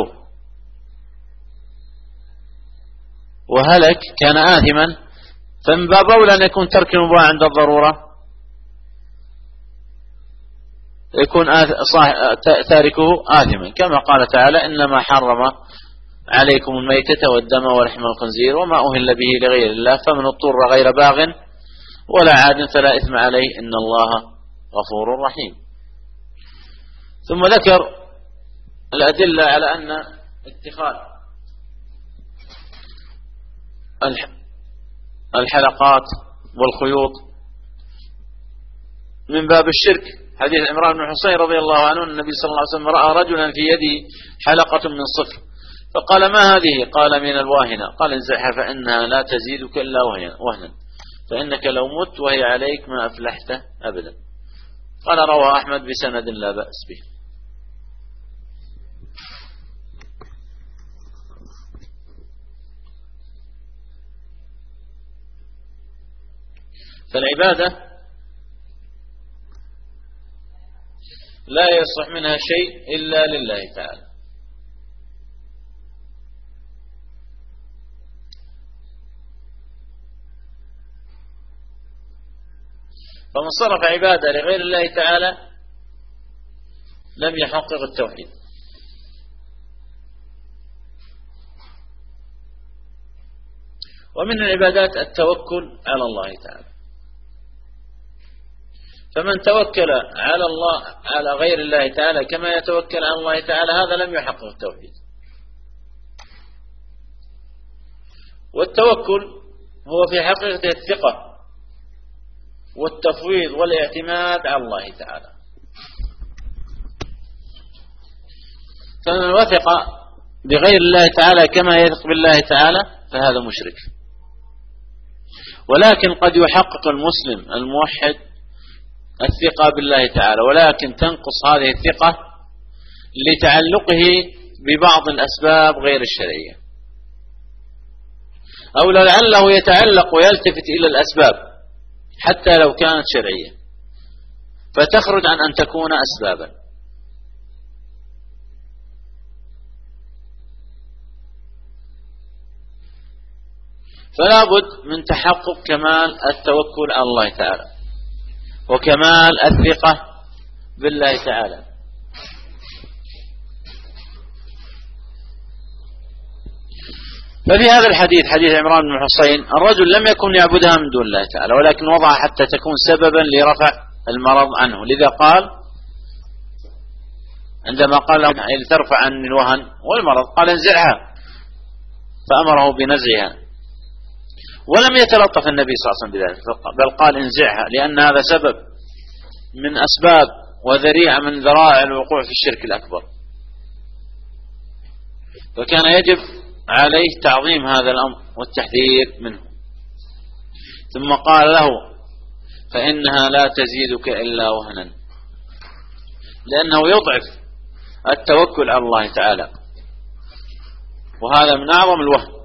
وهلك كان آثما، فمن باب أولى أن يكون ترك المباح عند الضرورة يكون تاركه آثما، كما قال تعالى: إنما حرم عليكم الميتة والدم ولحم الخنزير وما أهل به لغير الله فمن اضطر غير باغ ولا عاد فلا إثم عليه إن الله غفور رحيم. ثم ذكر الأدلة على أن اتخاذ الحلقات والخيوط من باب الشرك. حديث عمران بن حصين رضي الله عنه النبي صلى الله عليه وسلم رأى رجلا في يده حلقة من صفر فقال ما هذه؟ قال من الواهنة. قال انزعها فإنها لا تزيدك إلا وهنا فإنك لو مت وهي عليك ما أفلحت أبدا. قال رواه أحمد بسند لا بأس به. فالعبادة لا يصح منها شيء إلا لله تعالى. فمن صرف عبادة لغير الله تعالى لم يحقق التوحيد. ومن العبادات التوكل على الله تعالى. فمن توكل على الله على غير الله تعالى كما يتوكل على الله تعالى هذا لم يحقق التوحيد. والتوكل هو في حقيقة الثقة والتفويض والاعتماد على الله تعالى. فمن وثق بغير الله تعالى كما يثق بالله تعالى فهذا مشرك. ولكن قد يحقق المسلم الموحد الثقة بالله تعالى ولكن تنقص هذه الثقة لتعلقه ببعض الأسباب غير الشرعية أو لعله يتعلق ويلتفت إلى الأسباب حتى لو كانت شرعية فتخرج عن أن تكون أسبابا. فلا بد من تحقق كمال التوكل على الله تعالى وكمال الثقة بالله تعالى. ففي هذا الحديث حديث عمران بن حصين الرجل لم يكن يعبدها من دون الله تعالى ولكن وضعها حتى تكون سببا لرفع المرض عنه. لذا قال عندما قال له ترفع عني الوهن والمرض قال انزعها فأمره بنزعها. ولم يتلطف النبي صلى الله عليه وسلم بذلك بل قال انزعها لأن هذا سبب من أسباب وذريعة من ذرائع الوقوع في الشرك الأكبر. فكان يجب عليه تعظيم هذا الأمر والتحذير منه. ثم قال له فإنها لا تزيدك إلا وهنا لأنه يضعف التوكل على الله تعالى وهذا من أعظم الوهن.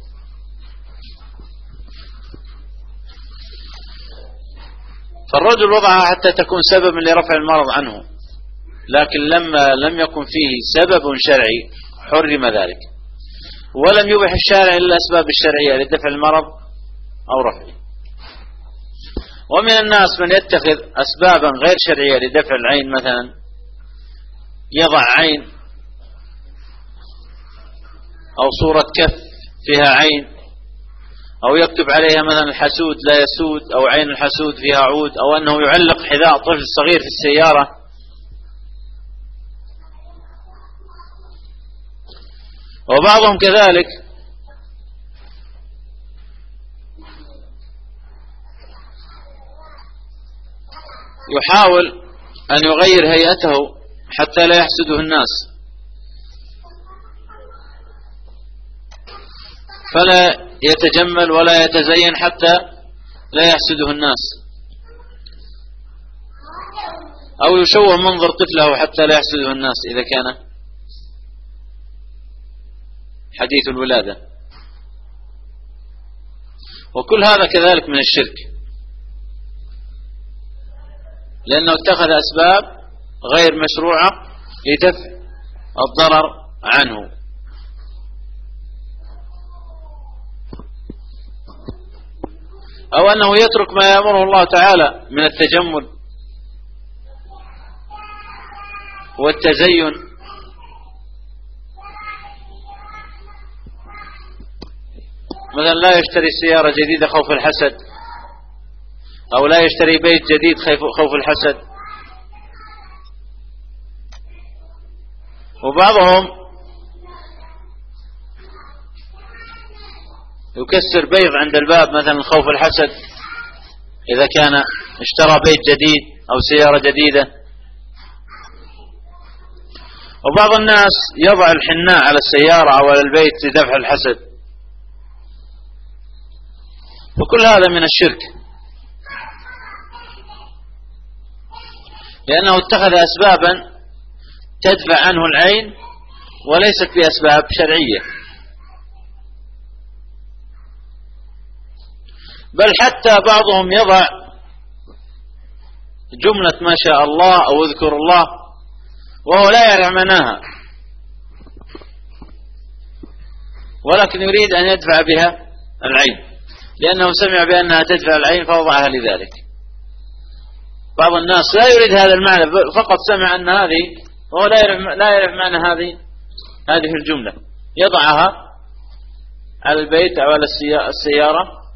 فالرجل وضعها حتى تكون سببا لرفع المرض عنه لكن لما لم يكن فيه سبب شرعي حرم ذلك ولم يبح الشارع إلا الأسباب الشرعية لدفع المرض أو رفعه. ومن الناس من يتخذ أسبابا غير شرعية لدفع العين مثلا يضع عين أو صورة كف فيها عين أو يكتب عليها مثلا الحسود لا يسود أو عين الحسود فيها عود أو أنه يعلق حذاء طفل صغير في السيارة. وبعضهم كذلك يحاول أن يغير هيئته حتى لا يحسده الناس فلا يتجمل ولا يتزين حتى لا يحسده الناس أو يشوه منظر طفله حتى لا يحسده الناس إذا كان حديث الولادة. وكل هذا كذلك من الشرك لأنه اتخذ أسباب غير مشروعة لدفع الضرر عنه. أو أنه يترك ما يأمره الله تعالى من التجمل والتزين مثلا لا يشتري سيارة جديدة خوف الحسد أو لا يشتري بيت جديد خوف الحسد. وبعضهم يكسر بيض عند الباب مثلا خوف الحسد، إذا كان اشترى بيت جديد أو سيارة جديدة. وبعض الناس يضع الحناء على السيارة أو على البيت لدفع الحسد، وكل هذا من الشرك، لأنه اتخذ أسبابا تدفع عنه العين وليست بأسباب شرعية. بل حتى بعضهم يضع جملة ما شاء الله أو اذكر الله وهو لا يعرف معناها، ولكن يريد أن يدفع بها العين، لأنه سمع بأنها تدفع العين فوضعها لذلك. بعض الناس لا يريد هذا المعنى، فقط سمع أن هذه، وهو لا يعرف معنى هذه الجملة، يضعها على البيت أو على السيارة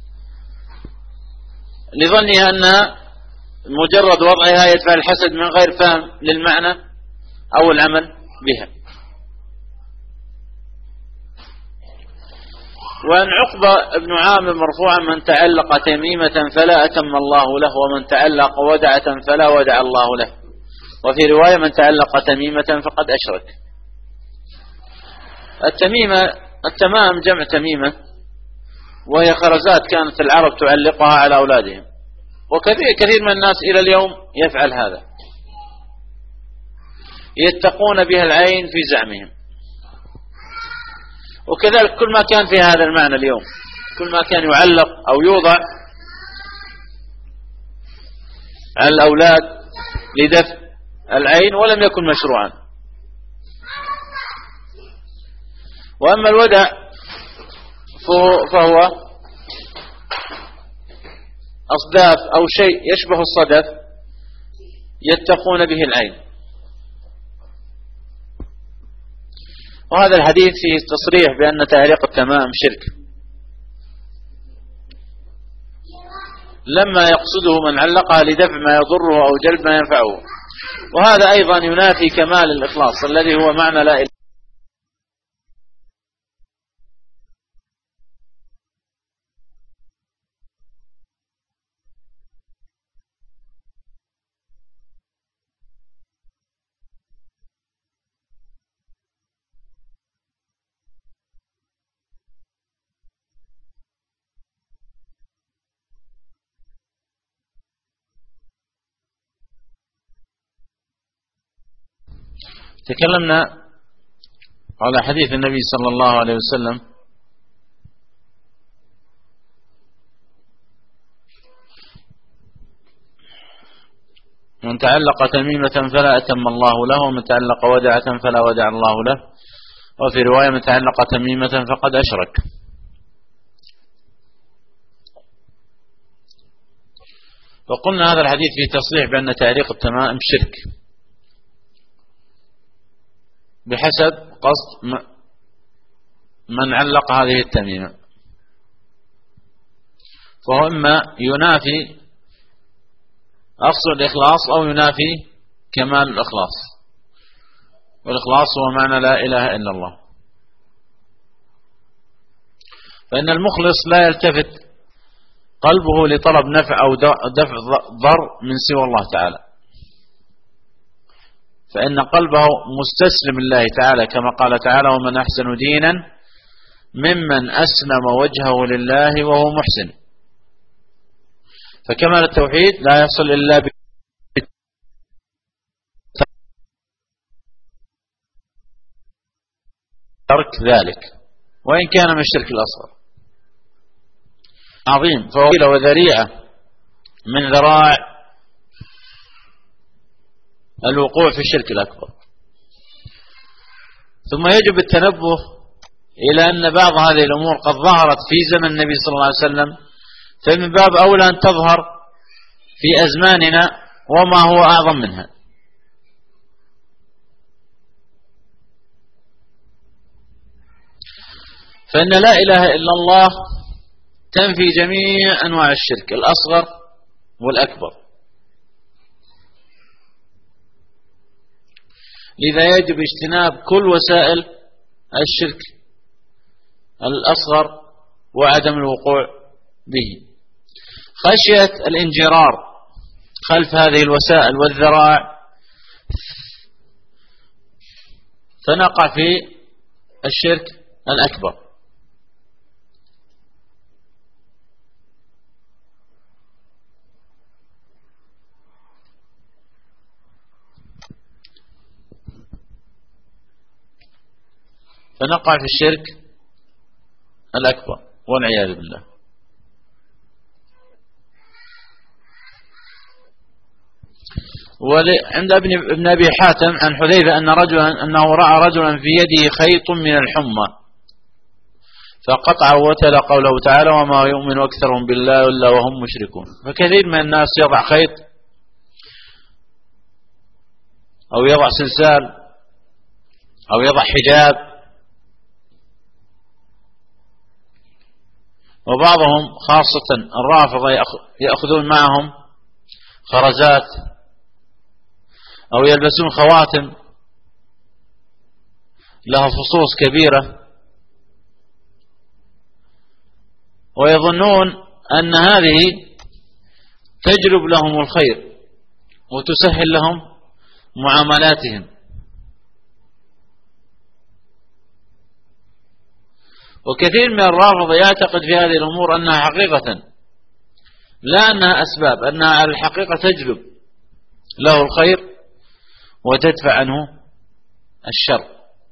لظنها أن مجرد وضعها يدفع الحسد من غير فهم للمعنى أو العمل بها. وعن عقبة بن عامر مرفوعا: من تعلق تميمة فلا أتم الله له، ومن تعلق ودعة فلا ودع الله له. وفي رواية: من تعلق تميمة فقد أشرك. التمام جمع تميمة، وهي خرزات كانت العرب تعلقها على أولادهم، وكثير من الناس إلى اليوم يفعل هذا، يتقون بها العين في زعمهم. وكذلك كل ما كان في هذا المعنى اليوم، كل ما كان يعلق أو يوضع على الأولاد لدفع العين ولم يكن مشروعا. وأما الودع فهو أصداف أو شيء يشبه الصدف يتقون به العين. وهذا الحديث فيه تصريح بأن تعليق التمام شرك، لما يقصده من علقها لدفع ما يضره أو جلب ما ينفعه. وهذا أيضا ينافي كمال الإخلاص الذي هو معنى لا إله. تكلمنا على حديث النبي صلى الله عليه وسلم من تعلق تميمة فلا أتم الله له، ومن تعلق ودعة فلا ودع الله له. وفي رواية: من تعلق تميمة فقد أشرك. وقلنا هذا الحديث فيه تصريح بأن تعليق التمائم شرك بحسب قصد من علق هذه التميمة، فهو إما ينافي أصل الإخلاص أو ينافي كمال الإخلاص، والإخلاص هو معنى لا إله إلا الله. فإن المخلص لا يلتفت قلبه لطلب نفع أو دفع ضر من سوى الله تعالى، فإن قلبه مستسلم لله تعالى، كما قال تعالى: ومن أحسن دينا ممن أسلم وجهه لله وهو محسن. فكمال التوحيد لا يحصل إلا بترك ذلك، وإن كان من الشرك الأصغر عظيم، فهو وذريعة من ذرائع الوقوع في الشرك الأكبر. ثم يجب التنبه إلى أن بعض هذه الأمور قد ظهرت في زمن النبي صلى الله عليه وسلم، فمن باب أولى أن تظهر في أزماننا وما هو أعظم منها. فإن لا إله إلا الله تنفي جميع أنواع الشرك الأصغر والأكبر، لذا يجب اجتناب كل وسائل الشرك الأصغر وعدم الوقوع به، خشية الانجرار خلف هذه الوسائل والذرائع فنقع في الشرك الأكبر. فنقع في الشرك الأكبر والعياذ بالله. وعند ابن أبي حاتم عن حذيفة أنه رأى رجلا في يده خيط من الحمى فقطعه وتلا قوله تعالى وما يؤمن أكثرهم بالله إلا وهم مشركون. فكثير من الناس يضع خيط أو يضع سلسال أو يضع حجاب، وبعضهم خاصة الرافضة يأخذون معهم خرزات أو يلبسون خواتم لها فصوص كبيرة، ويظنون أن هذه تجلب لهم الخير وتسهل لهم معاملاتهم. وكثير من الرافضة يعتقد في هذه الأمور أنها حقيقة، لا أنها أسباب، أنها على الحقيقة تجلب له الخير وتدفع عنه الشر.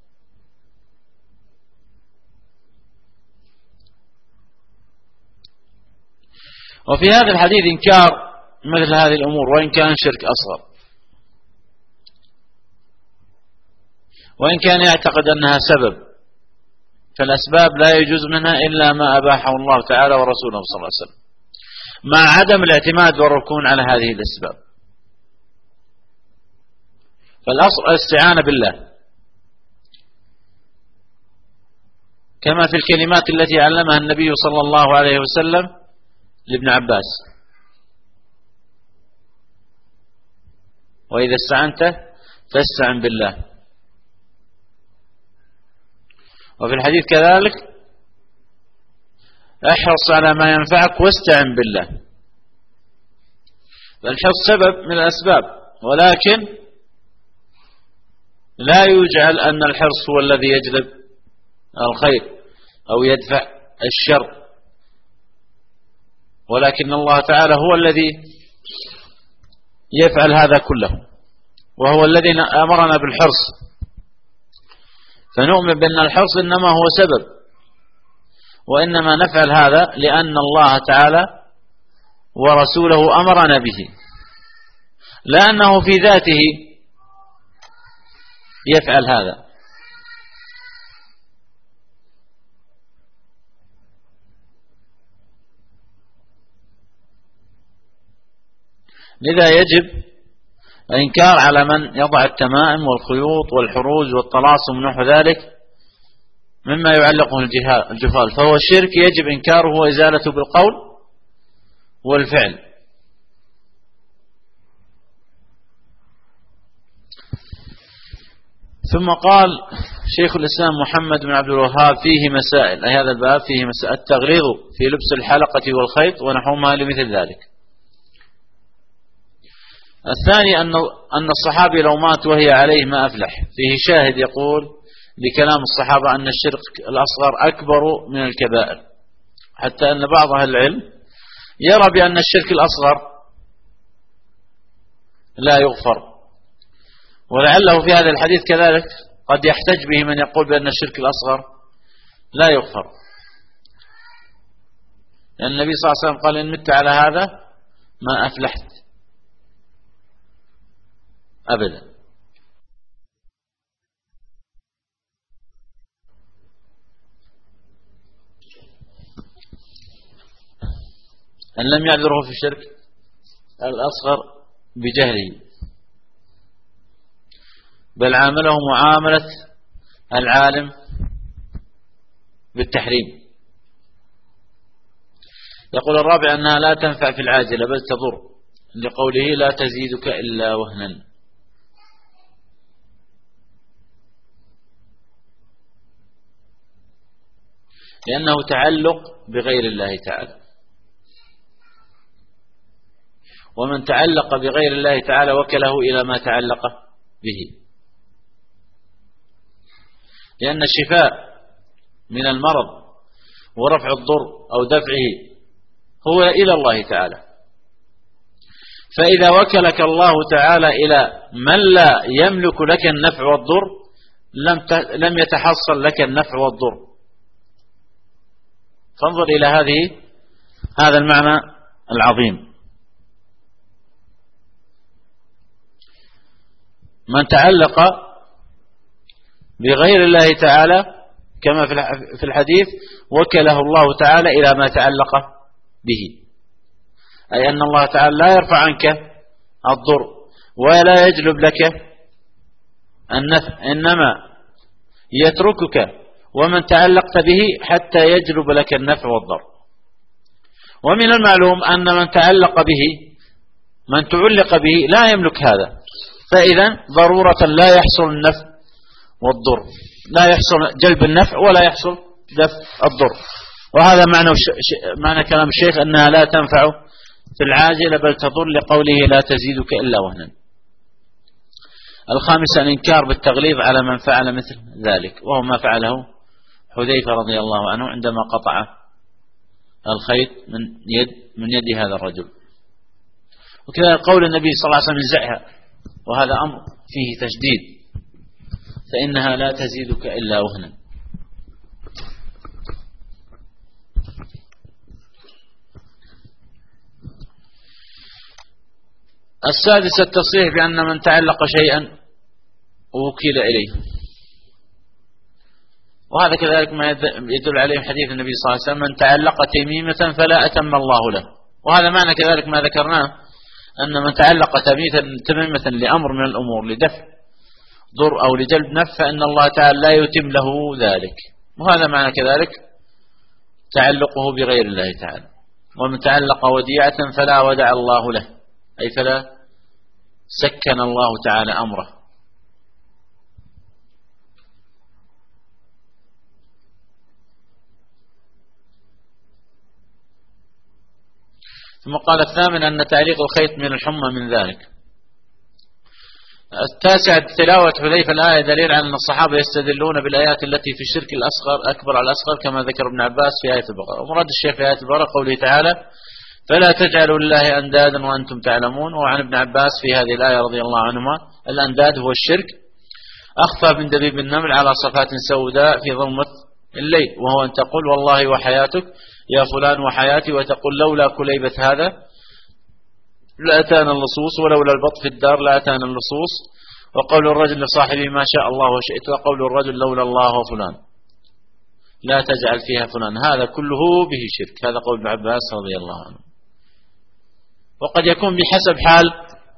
وفي هذا الحديث إنكار مثل هذه الأمور وإن كان شرك أصغر، وإن كان يعتقد أنها سبب، فالأسباب لا يجوز منها إلا ما أباحه الله تعالى ورسوله صلى الله عليه وسلم، مع عدم الاعتماد والركون على هذه الأسباب. فالأصل الاستعانة بالله، كما في الكلمات التي علمها النبي صلى الله عليه وسلم لابن عباس: وإذا استعنت فاستعن بالله. وفي الحديث كذلك: احرص على ما ينفعك واستعن بالله. فالحرص سبب من الأسباب، ولكن لا يجعل أن الحرص هو الذي يجلب الخير أو يدفع الشر، ولكن الله تعالى هو الذي يفعل هذا كله، وهو الذي أمرنا بالحرص. فنؤمن بأن الحرص إنما هو سبب، وإنما نفعل هذا لأن الله تعالى ورسوله أمرنا به، لا أنه في ذاته يفعل هذا. لذا يجب الإنكار على من يضع التمائم والخيوط والحروج والطلاسم ونحو ذلك مما يعلقه الجفال، فهو الشرك يجب إنكاره وإزالته بالقول والفعل. ثم قال شيخ الإسلام محمد بن عبد الوهاب: فيه مسائل، أي هذا الباب فيه مسائل: التغليظ في لبس الحلقة والخيط ونحوما لمثل ذلك. الثاني أن الصحابي لو مات وهي عليه ما أفلح. فيه شاهد يقول لكلام الصحابة أن الشرك الأصغر أكبر من الكبائر، حتى أن بعض أهل العلم يرى بأن الشرك الأصغر لا يغفر، ولعله في هذا الحديث كذلك قد يحتج به من يقول بأن الشرك الأصغر لا يغفر، لأن النبي صلى الله عليه وسلم قال: إن مت على هذا ما أفلحت أبدا. أن لم يعذره في الشرك الأصغر بجهله، بل عامله معاملة العالم بالتحريم. يقول الرابع أنها لا تنفع في العاجلة بل تضر، لقوله: لا تزيدك إلا وهنا. لأنه تعلق بغير الله تعالى. ومن تعلق بغير الله تعالى وكله إلى ما تعلق به، لأن الشفاء من المرض ورفع الضر أو دفعه هو إلى الله تعالى. فإذا وكلك الله تعالى إلى من لا يملك لك النفع والضر لم يتحصل لك النفع والضر. فانظر إلى هذا المعنى العظيم. من تعلق بغير الله تعالى كما في الحديث وكله الله تعالى إلى ما تعلق به، أي أن الله تعالى لا يرفع عنك الضر ولا يجلب لك النفع، إنما يتركك ومن تعلقت به حتى يجلب لك النفع والضر. ومن المعلوم أن من تعلق به، من تعلق به لا يملك هذا، فإذا ضرورة لا يحصل النفع والضر، لا يحصل جلب النفع ولا يحصل دفع الضر. وهذا معنى كلام الشيخ أنها لا تنفع في العاجل بل تضر، لقوله لا تزيدك إلا وهنا. الخامس الإنكار بالتغليظ على من فعل مثل ذلك، وهو ما فعله حذيفة رضي الله عنه عندما قطع الخيط من يد هذا الرجل. وكذا قول النبي صلى الله عليه وسلم انزعها، وهذا أمر فيه تشديد، فإنها لا تزيدك إلا وهنا. السادس التصريح بأن من تعلق شيئا وكل إليه، وهذا كذلك ما يدل عليه حديث النبي صلى الله عليه وسلم من تعلق تميمة فلا أتم الله له. وهذا معنى كذلك ما ذكرناه، أن من تعلق تميمة لأمر من الأمور لدفع ضر أو لجلب نفع فإن الله تعالى لا يتم له ذلك. وهذا معنى كذلك تعلقه بغير الله تعالى. ومن تعلق وديعة فلا ودع الله له، أي فلا سكن الله تعالى أمره. ثم قال الثامن أن تعليق الخيط من الحمى من ذلك. التاسع تلاوة حذيفة الآية دليل على أن الصحابة يستدلون بالآيات التي في الشرك الأكبر على الأصغر كما ذكر ابن عباس في آية البقرة. ومراد الشيخ في آية البقرة قوله تعالى فلا تجعلوا لله أندادا وأنتم تعلمون. وعن ابن عباس في هذه الآية رضي الله عنهما الأنداد هو الشرك أخفى من دبيب النمل على صفات سوداء في ظلمة الليل، وهو أن تقول والله وحياتك يا فلان وحياتي، وتقول لولا كليبة هذا لأتانا اللصوص، ولولا البط في الدار لأتانا اللصوص، وقول الرجل لصاحبه ما شاء الله وشئت، وقول الرجل لولا الله وفلان لا تجعل فيها فلان. هذا كله به شرك. هذا قول ابن عباس رضي الله عنه. وقد يكون بحسب حال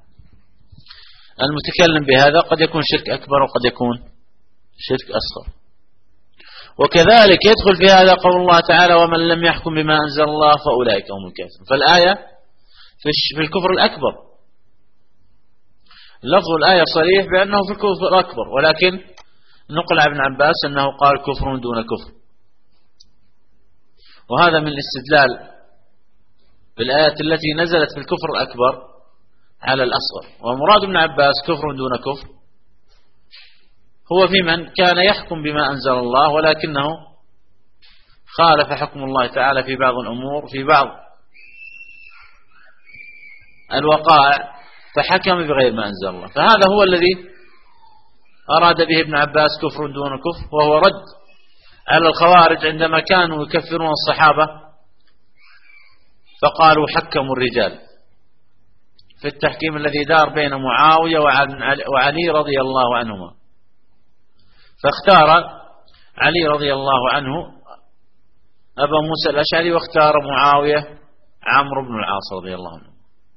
المتكلم بهذا، قد يكون شرك أكبر وقد يكون شرك أصغر. وكذلك يدخل في هذا قول الله تعالى ومن لم يحكم بما أنزل الله فأولئك هم الكافرون. فالآية في الكفر الأكبر، لفظ الآية صريح بأنه في الكفر الأكبر، ولكن نقل عن ابن عباس أنه قال كفر دون كفر. وهذا من الاستدلال بالآيات التي نزلت في الكفر الأكبر على الأصغر. ومراد ابن عباس كفر دون كفر هو في من كان يحكم بما أنزل الله ولكنه خالف حكم الله تعالى في بعض الأمور في بعض الوقائع فحكم بغير ما أنزل الله. فهذا هو الذي أراد به ابن عباس كفر دون كفر، وهو رد على الخوارج عندما كانوا يكفرون الصحابة فقالوا حكموا الرجال في التحكيم الذي دار بين معاوية وعلي رضي الله عنهما. فاختار علي رضي الله عنه أبا موسى الأشعري، واختار معاوية عمرو بن العاص رضي الله عنه.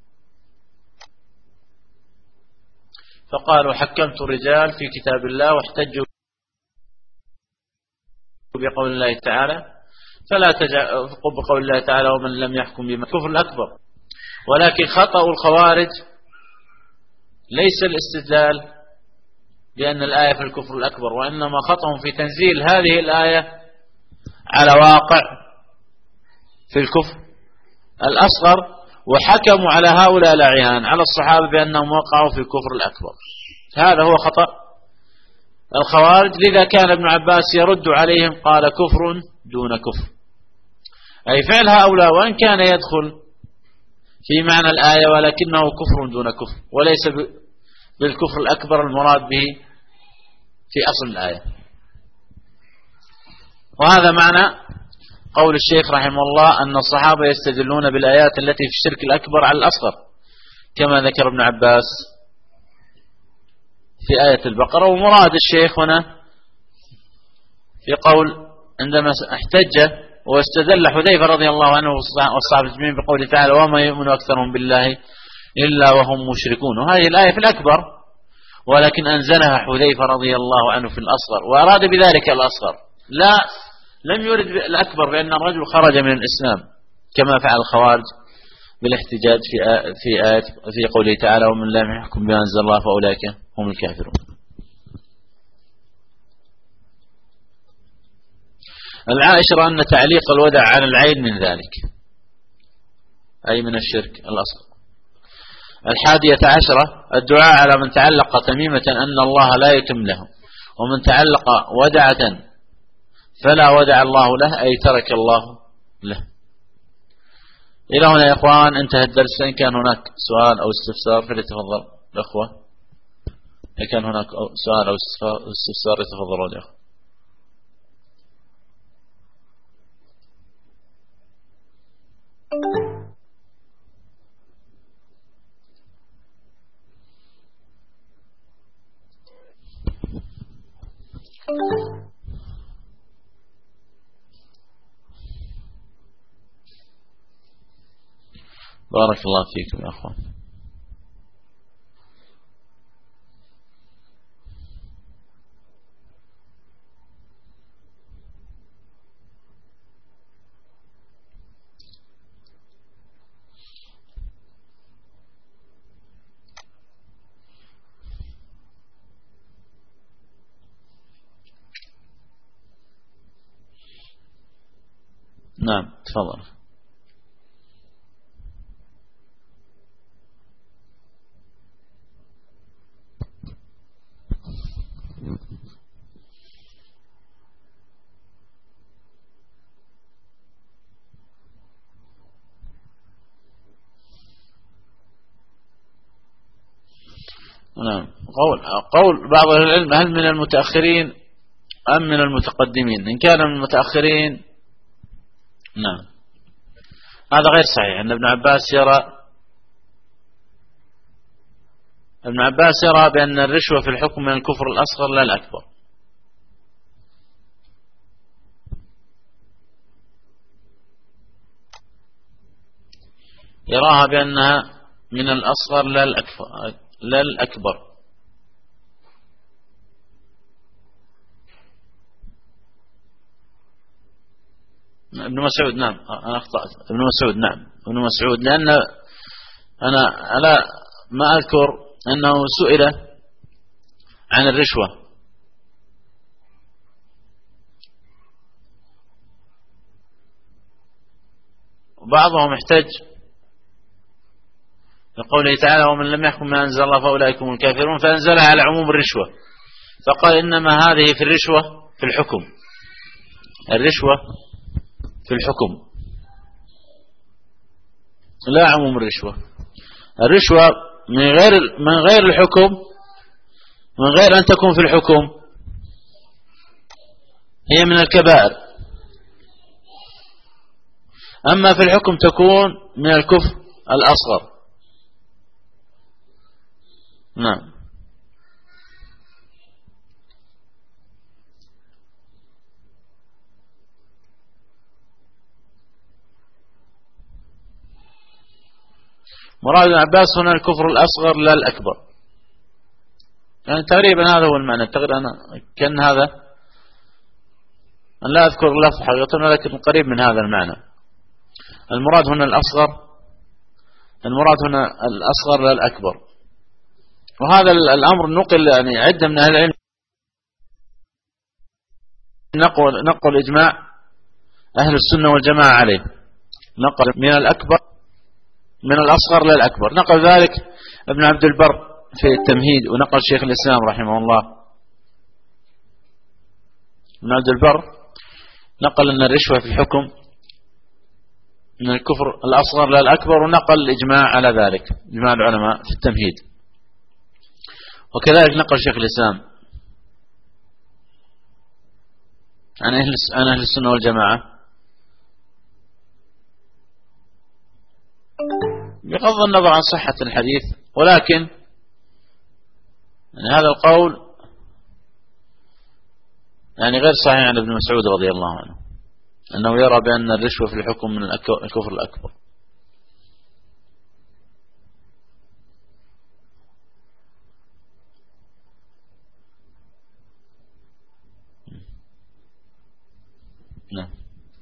فقالوا حكمت الرجال في كتاب الله، واحتجوا بقول الله تعالى فلا تجعلوا بقول الله تعالى ومن لم يحكم بما الكفر الأكبر. ولكن خطأ الخوارج ليس الاستدلال بأن الآية في الكفر الأكبر، وإنما خطأهم في تنزيل هذه الآية على واقع في الكفر الأصغر، وحكموا على هؤلاء الأعيان على الصحابة بأنهم وقعوا في الكفر الأكبر. هذا هو خطأ الخوارج. لذا كان ابن عباس يرد عليهم قال كفر دون كفر، أي فعل هؤلاء وإن كان يدخل في معنى الآية ولكنه كفر دون كفر، وليس بالكفر الأكبر المراد به في أصل الآية. وهذا معنى قول الشيخ رحمه الله أن الصحابة يستدلون بالآيات التي في الشرك الأكبر على الأصغر، كما ذكر ابن عباس في آية البقرة. ومراد الشيخ هنا في قول عندما احتج واستدل حذيفة رضي الله عنه والصحابة أجمعين بقوله تعالى وما يؤمن أكثرهم بالله إلا وهم مشركون، وهذه الآية في الأكبر، ولكن أنزلها حذيفة رضي الله عنه في الأصغر، وأراد بذلك الأصغر، لم يرد الأكبر بأن الرجل خرج من الإسلام كما فعل الخوارج بالاحتجاج في آية في قوله تعالى ومن لم يحكم بما أنزل الله فأولئك هم الكافرون. العاشرة أن تعليق الودع على العين من ذلك، أي من الشرك الأصغر. الحادية عشرة الدعاء على من تعلق تميمة أن الله لا يتم له، ومن تعلق ودعة فلا ودع الله له أي ترك الله له. إلى هنا يا إخوان انتهى الدرس. إن كان هناك سؤال أو استفسار فليتفضل الأخوة. إن كان هناك سؤال أو استفسار يتفضلوا الأخوة. بارك الله فيكم يا أخوان. نعم تفضل. نعم. قول بعض أهل العلم هل من المتأخرين أم من المتقدمين؟ إن كان من المتأخرين نعم هذا غير صحيح. أن ابن عباس يرى بأن الرشوة في الحكم من الكفر الأصغر لا الأكبر. يراها بأنها من الأصغر لا الأكبر. ابن مسعود نعم أنا أخطأت. ابن مسعود نعم ابن مسعود، لأن أنا ما أذكر أنه سئل عن الرشوة. وبعضهم احتج لقوله تعالى ومن لم يحكم ما أنزل الله فأولئك هم الكافرون، فأنزلها على عموم الرشوة، فقال إنما هذه في الرشوة في الحكم، الرشوة في الحكم لا عموم الرشوة. الرشوة من غير الحكم، من غير أن تكون في الحكم، هي من الكبائر. أما في الحكم تكون من الكفر الأصغر. نعم. مراد ابن عباس هنا الكفر الأصغر لا الأكبر، يعني تقريبا هذا هو المعنى. تقريبا كان هذا، أنا لا أذكر اللفظ حقيقة ولكن قريب من هذا المعنى. المراد هنا الأصغر لا الأكبر. وهذا الأمر نقل يعني عدة من أهل العلم نقل إجماع أهل السنة والجماعة عليه، نقل من الأكبر من الأصغر للأكبر. نقل ذلك ابن عبد البر في التمهيد، ونقل شيخ الإسلام رحمه الله ابن عبد البر نقل أن الرشوة في الحكم من الكفر الأصغر للأكبر، ونقل الإجماع على ذلك، إجماع العلماء في التمهيد. وكذلك نقل شيخ الإسلام عن أهل السنة والجماعة بغض النظر عن صحة الحديث، ولكن يعني هذا القول يعني غير صحيح عن ابن مسعود رضي الله عنه، أنه يرى بأن الرشوة في الحكم من الكفر الأكبر. نعم.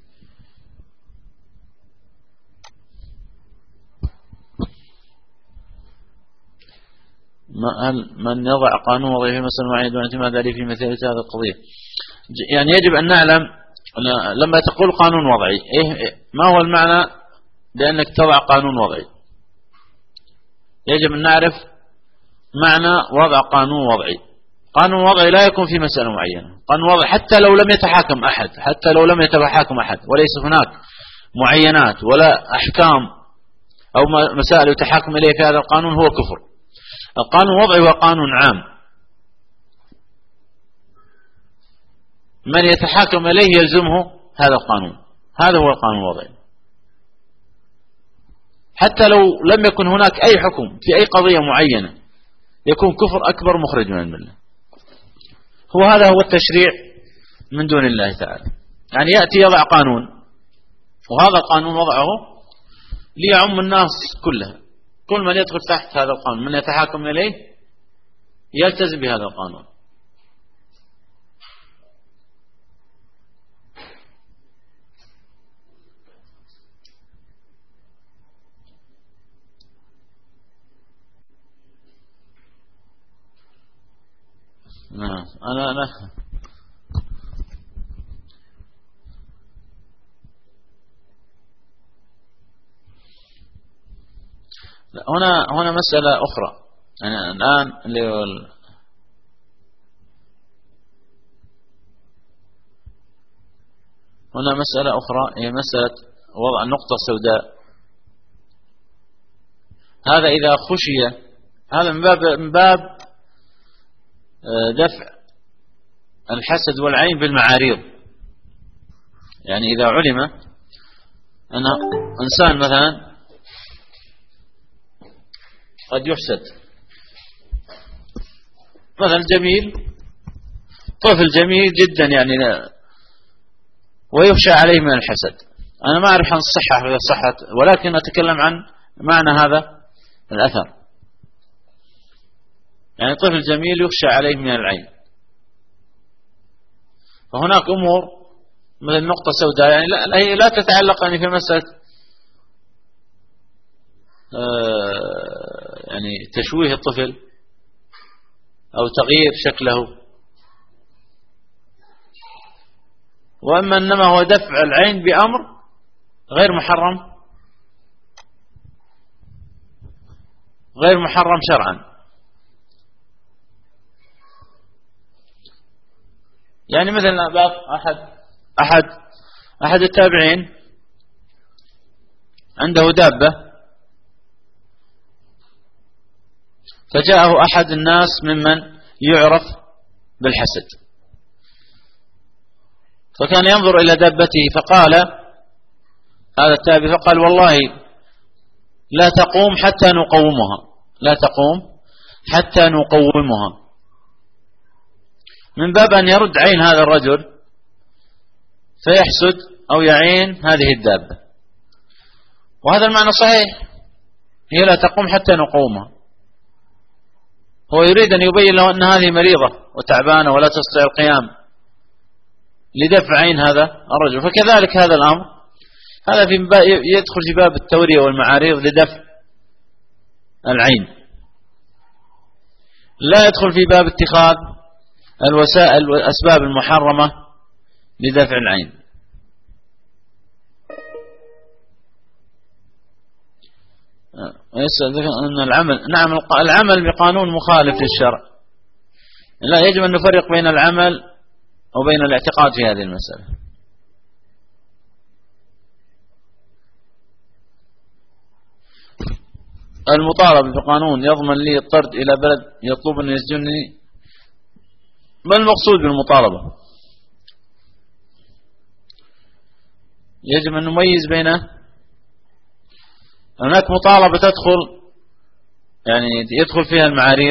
من يضع قانون وظيفي مثلا معين دون اعتماد عليه في مثل هذه القضية، يعني يجب أن نعلم لما تقول قانون وضعي ما هو المعنى بأنك تضع قانون وضعي. يجب أن نعرف معنى وضع قانون وضعي. قانون وضعي لا يكون في مسألة معينة. قانون وضعي حتى لو لم يتحاكم أحد وليس هناك معينات ولا أحكام أو مسائل يتحاكم إليه في هذا القانون، هو كفر. القانون الوضعي هو قانون عام، من يتحاكم إليه يلزمه هذا القانون، هذا هو القانون الوضعي. حتى لو لم يكن هناك أي حكم في أي قضية معينة يكون كفر أكبر مخرج من الملة. هذا هو التشريع من دون الله تعالى. يعني يأتي يضع قانون، وهذا القانون وضعه ليعم الناس كلها، كل من يدخل تحت هذا القانون من يتحاكم إليه يلتزم بهذا القانون. نعم. أنا هنا مسألة أخرى. يعني الآن هنا مسألة أخرى، هي مسألة وضع النقطة السوداء. هذا إذا خشي، هذا من باب دفع الحسد والعين بالمعاريض. يعني إذا علم أن إنسان مثلا قد يحسد، مثلا جميل، طفل جميل جدا يعني ويخشى عليه من الحسد. أنا ما أعرف عن الصحة غير صحة، ولكن أتكلم عن معنى هذا الأثر. يعني طفل جميل يخشى عليه من العين، فهناك أمور مثل نقطة سوداء يعني لا تتعلق يعني في مسألة يعني تشويه الطفل أو تغيير شكله، إنما هو دفع العين بأمر غير محرم شرعا. يعني مثلا بعض أحد التابعين عنده دابة، فجاءه أحد الناس ممن يعرف بالحسد، فكان ينظر إلى دابته، فقال هذا التابع فقال والله لا تقوم حتى نقومها، من باب أن يرد عين هذا الرجل فيحسد أو يعين هذه الدابة. وهذا المعنى صحيح، هي لا تقوم حتى نقومها. هو يريد أن يبين له أن هذه مريضة وتعبانة ولا تستطيع القيام لدفع عين هذا الرجل. فكذلك هذا الأمر، هذا يدخل في باب التورية والمعاريض لدفع العين، لا يدخل في باب اتخاذ الوسائل والأسباب المحرمة لدفع العين. أن العمل، نعم العمل بقانون مخالف للشرع، لا يجب أن نفرق بين العمل وبين الاعتقاد في هذه المسألة. المطالبة بقانون يضمن لي الطرد إلى بلد يطلب أن يسجنني، ما المقصود بالمطالبة؟ يجب أن نميز بين هناك مطالبة تدخل يعني يدخل فيها المعاريض،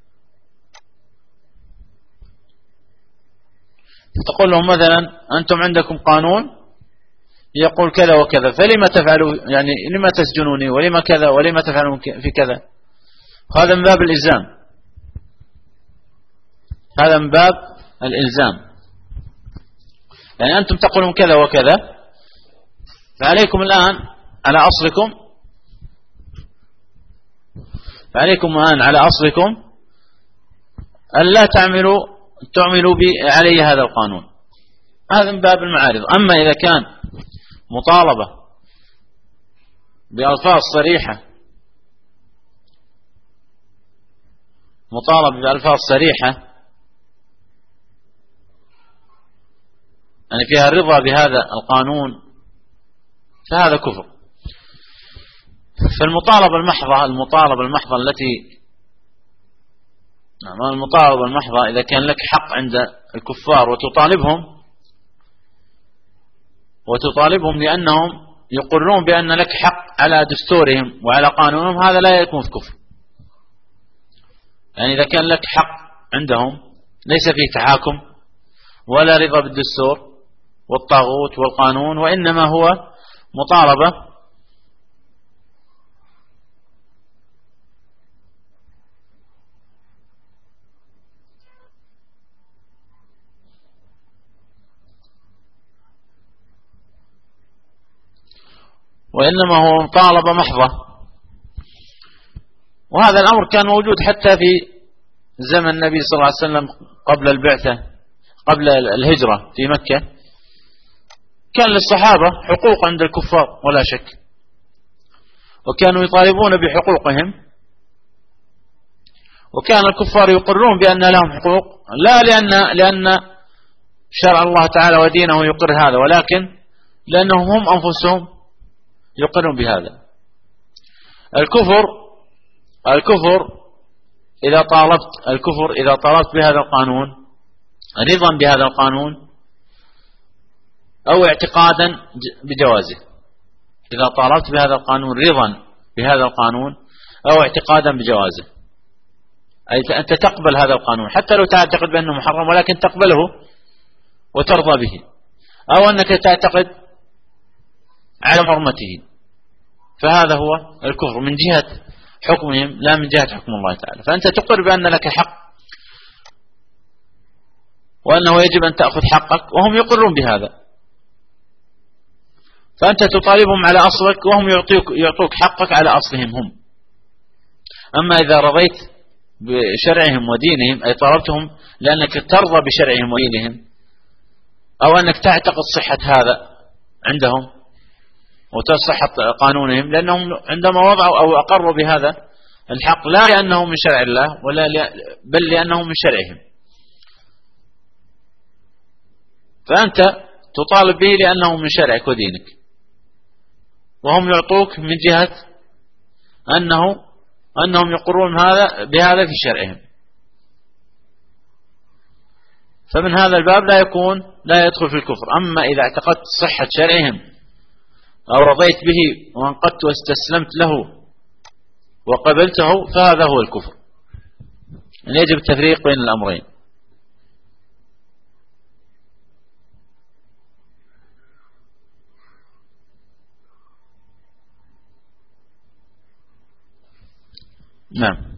تقول لهم مثلا أنتم عندكم قانون يقول كذا وكذا، فلما تفعلوا، يعني لما تسجنوني ولما كذا ولما تفعلون في كذا. هذا من باب الإلزام، هذا من باب الإلزام، يعني أنتم تقولون كذا وكذا، فعليكم الآن على أصلكم، فعليكم الآن على أصلكم أن لا تعملوا علي هذا القانون. هذا من باب المعارض. أما إذا كان مطالبة بألفاظ صريحة، مطالبة بألفاظ صريحة يعني فيها الرضا بهذا القانون، فهذا كفر. فالمطالبة المحضة التي المطالبة المحضة إذا كان لك حق عند الكفار وتطالبهم لأنهم يقرون بأن لك حق على دستورهم وعلى قانونهم، هذا لا يكون في كفر. يعني إذا كان لك حق عندهم ليس فيه تحاكم ولا رضا بالدستور والطاغوت والقانون، وإنما هو مطالبة مطالبة محضة. وهذا الأمر كان موجود حتى في زمن النبي صلى الله عليه وسلم قبل البعثة، قبل الهجرة في مكة، كان للصحابة حقوق عند الكفار ولا شك، وكانوا يطالبون بحقوقهم، وكان الكفار يقرون بأن لهم حقوق، لا لأن شرع الله تعالى ودينه يقر هذا، ولكن لأنهم هم أنفسهم يقرون بهذا. الكفر إذا طالبت بهذا القانون رضا بهذا القانون أو اعتقادا بجوازه، إذا طالبت بهذا القانون رضا بهذا القانون أو اعتقادا بجوازه، أي أنت تقبل هذا القانون حتى لو تعتقد بأنه محرم، ولكن تقبله وترضى به، أو أنك تعتقد على حرمته، فهذا هو الكفر من جهة حكمهم لا من جهة حكم الله تعالى. فأنت تقر بأن لك حق وأنه يجب أن تأخذ حقك، وهم يقرون بهذا، فأنت تطالبهم على أصلك وهم يعطوك حقك على أصلهم هم. أما إذا رضيت بشرعهم ودينهم، أي طالبتهم لأنك ترضى بشرعهم ودينهم، أو أنك تعتقد صحة هذا عندهم وتصحة قانونهم، لأنهم عندما وضعوا أو أقروا بهذا الحق لا لأنه من شرع الله بل لأنه من شرعهم، فأنت تطالب به لأنه من شرعك ودينك، وهم يعطوك من جهة أنهم يقرون بهذا في شرعهم. فمن هذا الباب لا يدخل في الكفر. أما إذا اعتقدت صحة شرعهم أو رضيت به وانقدت واستسلمت له وقبلته، فهذا هو الكفر. يعني يجب التفريق بين الأمرين. نعم.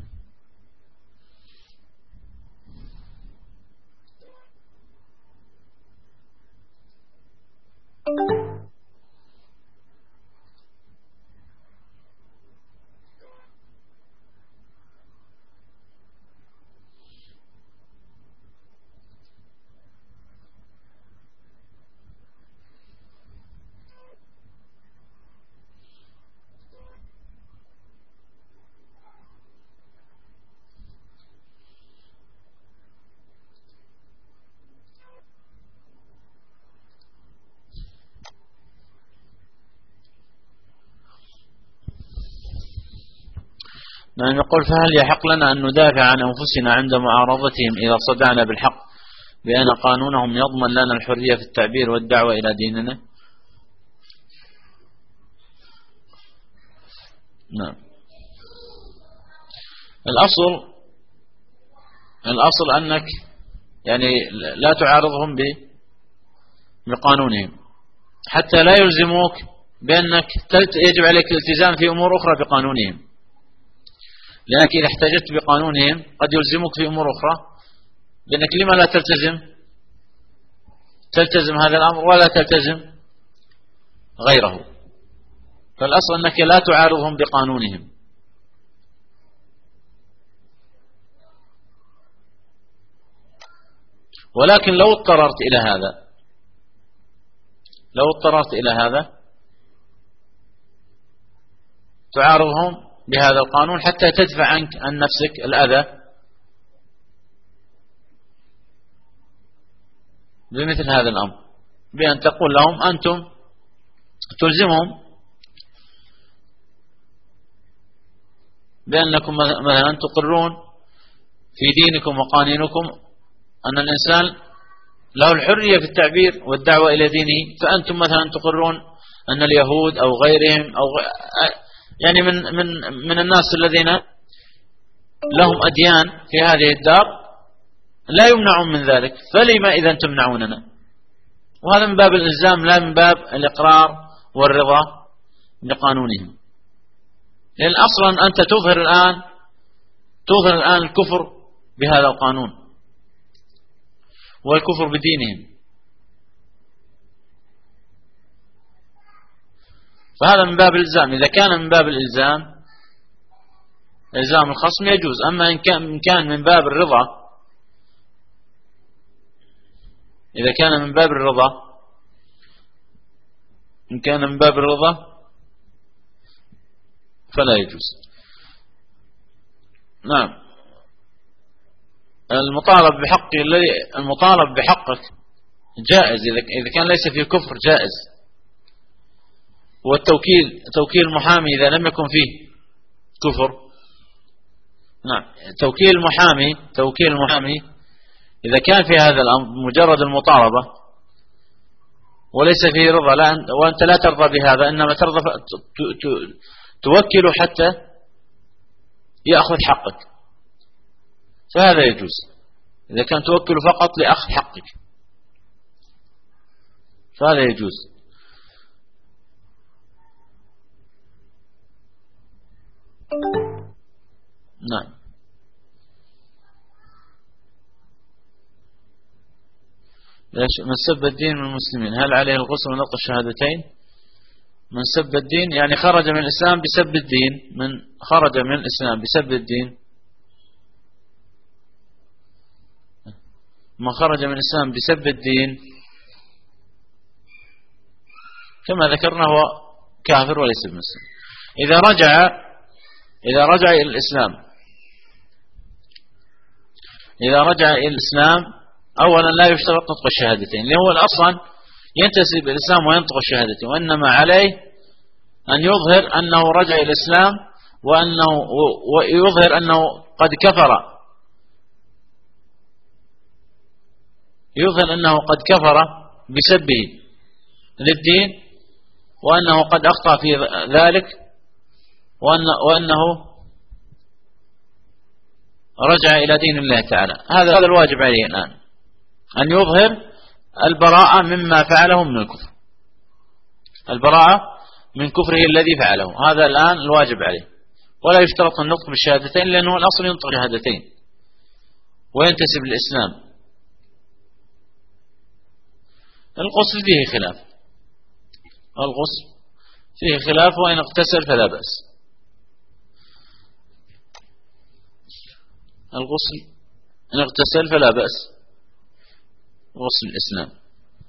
نعم. يقول فهل يحق لنا أن ندافع عن أنفسنا عند معارضتهم إذا صدعنا بالحق بأن قانونهم يضمن لنا الحرية في التعبير والدعوة إلى ديننا؟ نعم. الأصل أنك يعني لا تعارضهم بقانونهم حتى لا يلزموك بأنك يجب عليك الالتزام في أمور أخرى بقانونهم، لأنك إذا احتجت بقانونهم قد يلزموك في أمور أخرى بأنك لما لا تلتزم هذا الأمر ولا تلتزم غيره. فالأصل أنك لا تعارضهم بقانونهم. ولكن لو اضطررت إلى هذا تعارضهم بهذا القانون حتى تدفع عنك عن نفسك الأذى بمثل هذا الأمر، بأن تقول لهم أنتم تلزمهم بأنكم مثلا تقرون في دينكم وقانونكم أن الإنسان له الحرية في التعبير والدعوة إلى دينه، فأنتم مثلا تقرون أن اليهود أو غيرهم أو يعني من الناس الذين لهم أديان في هذه الدار لا يمنعون من ذلك، فلما إذا تمنعوننا؟ وهذا من باب الإلزام لا من باب الإقرار والرضا بقانونهم. لأن أصلا أنت تظهر الآن الكفر بهذا القانون والكفر بدينهم، فهذا من باب الإلزام. إذا كان من باب الإلزام الخصم يجوز، أما إن كان من باب الرضا، إذا كان من باب الرضا فلا يجوز. نعم. المطالب بحقك جائز إذا كان ليس فيه كفر جائز. توكيل المحامي إذا لم يكن فيه كفر. نعم. توكيل المحامي إذا كان في هذا الأمر مجرد المطالبة وليس فيه رضا، وأنت لا ترضى بهذا، إنما ترضى توكله حتى يأخذ حقك، فهذا يجوز إذا كان توكله فقط لأخذ حقك، فهذا يجوز. نعم. من سب الدين من المسلمين هل عليه الغسل ونطق الشهادتين؟ من سب الدين يعني خرج من الإسلام بسب الدين، من خرج من الإسلام بسب الدين، من خرج من الإسلام بسب الدين كما ذكرنا هو كافر وليس بمسلم. إذا رجع إلى الإسلام أولا لا يشترط نطق الشهادتين، لأنه الأصل ينتسب إلى الإسلام وينطق الشهادتين، وإنما عليه أن يظهر أنه رجع إلى الإسلام ويظهر أنه قد كفر بسبه للدين، وأنه قد أخطأ في ذلك، وأنه رجع إلى دين الله تعالى. هذا الواجب عليه الآن، أن يظهر البراءة مما فعله من الكفر، البراءة من كفره الذي فعله، هذا الآن الواجب عليه. ولا يشترط النطق بالشهادتين، لأنه الأصل ينطق الشهادتين وينتسب للإسلام. الغسل فيه خلاف، وإن اغتسل فلا بأس. الغسل إن اغتسل فلا بأس، غسل الإسلام.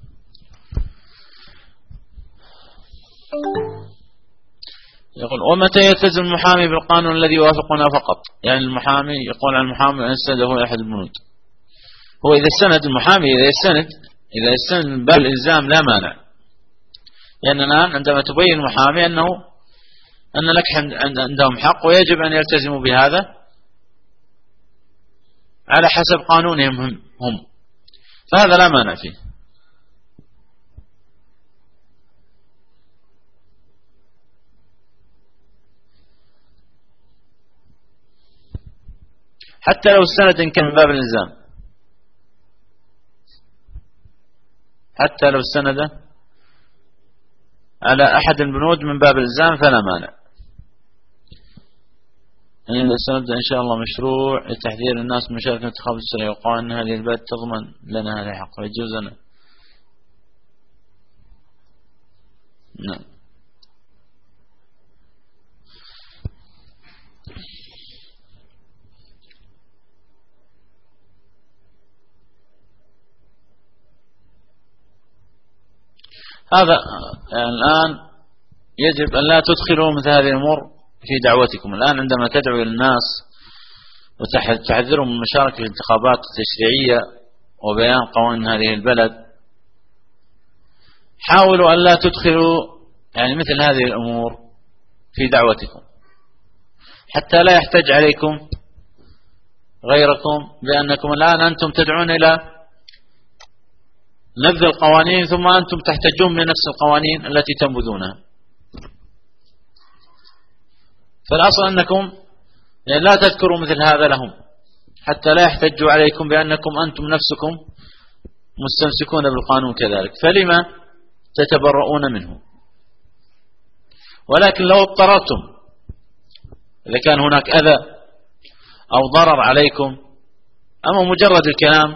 يقول ومتى يلتزم المحامي بالقانون الذي يوافقنا فقط؟ يعني المحامي يقول عن المحامي أن يستند أحد البنود. هو إذا استند المحامي إذا استند من باب الإلزام لا مانع، لأن الآن عندما تبين المحامي أن لك عندهم حق ويجب أن يلتزموا بهذا على حسب قانونهم هم، فهذا لا مانع فيه. حتى لو السند إن كان من باب الإلزام، حتى لو السند على أحد البنود من باب الإلزام فلا مانع. سنبدأ إن شاء الله مشروع لتحذير الناس من مشاركة انتخاب السرية، وقال أن هذه البلد تضمن لنا هذا الحق ويجوز لنا. نعم. هذا الآن يجب أن لا تدخلوا مثل هذه الأمور في دعوتكم. الآن عندما تدعو الناس وتحذرهم من المشاركة في الانتخابات التشريعية وبيان قوانين هذه البلد، حاولوا أن لا تدخلوا يعني مثل هذه الأمور في دعوتكم، حتى لا يحتج عليكم غيركم بأنكم الآن أنتم تدعون إلى نبذ القوانين ثم أنتم تحتجون من نفس القوانين التي تنبذونها. فالأصل أنكم يعني لا تذكروا مثل هذا لهم حتى لا يحتجوا عليكم بأنكم أنتم نفسكم مستمسكون بالقانون كذلك، فلما تتبرؤون منه؟ ولكن لو اضطررتم، إذا كان هناك أذى أو ضرر عليكم، أما مجرد الكلام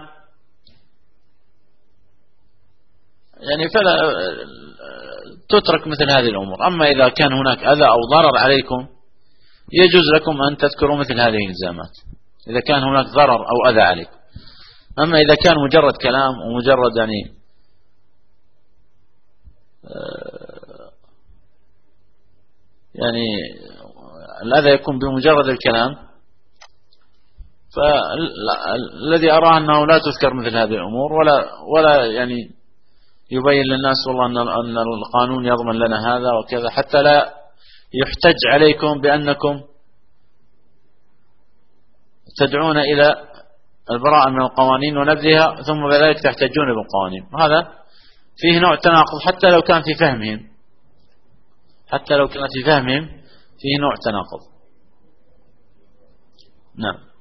يعني فلا تترك مثل هذه الأمور. أما إذا كان هناك أذى أو ضرر عليكم يجوز لكم أن تذكروا مثل هذه الإلزامات إذا كان هناك ضرر أو أذى عليكم. أما إذا كان مجرد كلام ومجرد يعني الأذى يكون بمجرد الكلام، فالذي أراه أنه لا تذكر مثل هذه الأمور ولا يعني يبين للناس والله أن القانون يضمن لنا هذا وكذا، حتى لا يحتج عليكم بأنكم تدعون إلى البراءة من القوانين ونبذها ثم بذلك تحتجون بالقوانين. وهذا فيه نوع تناقض حتى لو كان في فهمهم، حتى لو كان في فهمهم فيه نوع تناقض. نعم.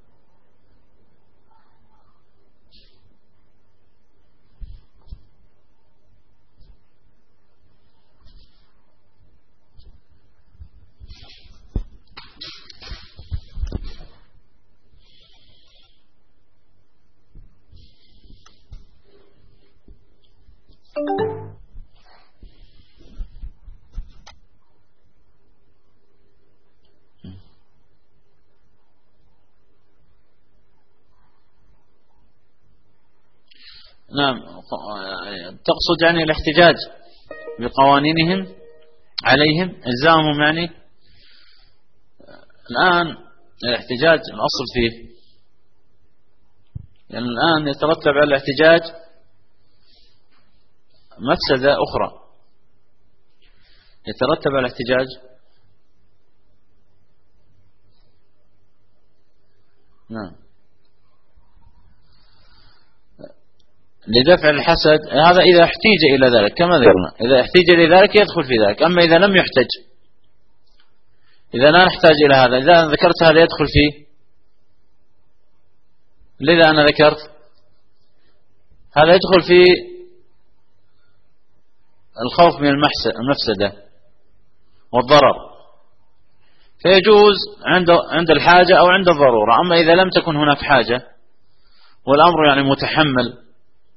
نعم، تقصد يعني الاحتجاج بقوانينهم عليهم إلزامهم يعني. الآن الاحتجاج الأصل فيه يعني الآن يترتب على الاحتجاج مفسدة أخرى، يترتب على الاحتجاج نعم لدفع الحسد. هذا إذا احتيج إلى ذلك كما ذكرنا، إذا احتيج إلى ذلك يدخل في ذلك. أما إذا لم يحتج، إذا لا نحتاج إلى هذا، إذا أنا ذكرت هذا يدخل فيه، لذا أنا ذكرت هذا يدخل في الخوف من المفسدة والضرر، فيجوز عند الحاجة أو عند الضرورة. أما إذا لم تكن هناك حاجة والأمر يعني متحمل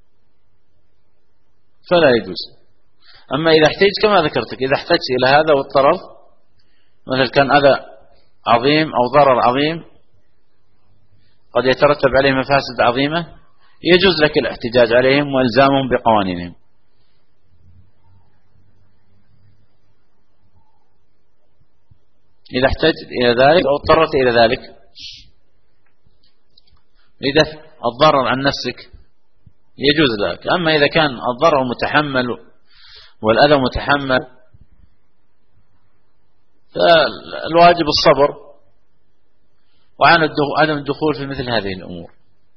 فلا يجوز. أما إذا احتاج كما ذكرتك، إذا احتجت إلى هذا واضطررت، مثل كان أذى عظيم أو ضرر عظيم قد يترتب عليه مفاسد عظيمة، يجوز لك الاحتجاج عليهم والزامهم بقوانينهم. إذا احتجت إلى ذلك أو اضطررت إلى ذلك لدفع الضرر عن نفسك يجوز لك. أما إذا كان الضرر متحمل والأذى متحمل فالواجب الصبر وعدم الدخول في مثل هذه الأمور.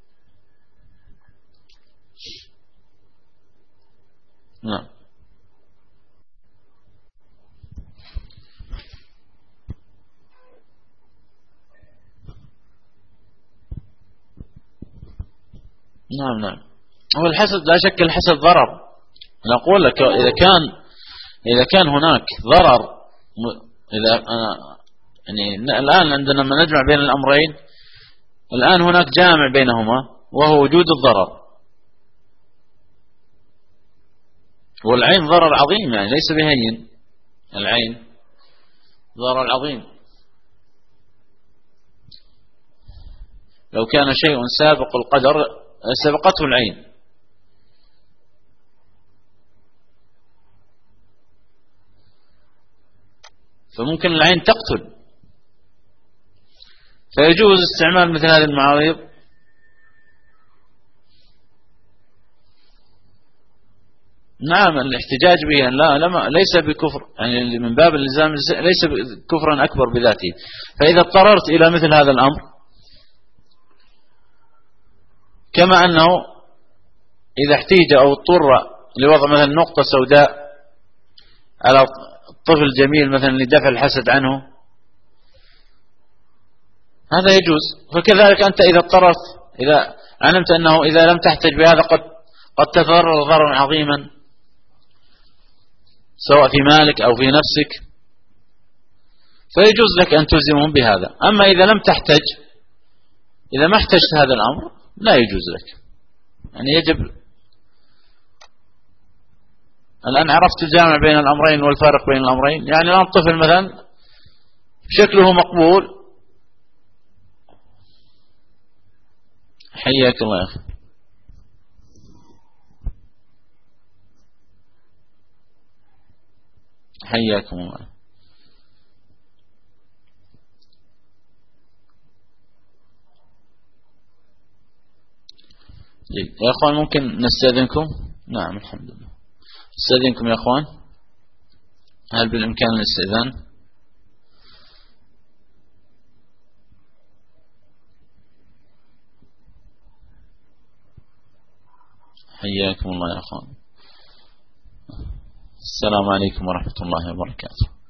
نعم. نعم. نعم. هو الحسد لا شك الحسد ضرر. نقول لك إذا كان هناك ضرر، إذا يعني الآن عندنا لما نجمع بين الأمرين، الآن هناك جامع بينهما وهو وجود الضرر، والعين ضرر عظيم، يعني ليس بهين. العين ضرر عظيم. لو كان شيء سابق القدر سبقته العين. فممكن العين تقتل، فيجوز استعمال مثل هذه المعارض. نعم، الاحتجاج بها ليس بكفر، يعني من باب الالزام ليس كفرا أكبر بذاته. فإذا اضطررت إلى مثل هذا الأمر، كما أنه إذا احتيج أو اضطر لوضع مثلا نقطة سوداء على الطفل الجميل مثلا لدفع الحسد عنه، هذا يجوز. فكذلك أنت إذا اضطررت، إذا علمت أنه إذا لم تحتج بهذا قد تضرر ضررا عظيما سواء في مالك أو في نفسك، فيجوز لك أن تلزمهم بهذا. أما إذا لم تحتج، إذا ما احتجت هذا الأمر لا يجوز لك. يعني يجب الآن عرفت الجامع بين الأمرين والفارق بين الأمرين. يعني الآن الطفل مثلا شكله مقبول، حياك الله يا أخي، حياكم الله. يا أخوان ممكن نستأذنكم؟ نعم الحمد لله. نستأذنكم يا أخوان، هل بالإمكان الاستئذان؟ حياكم الله يا أخوان. السلام عليكم ورحمة الله وبركاته.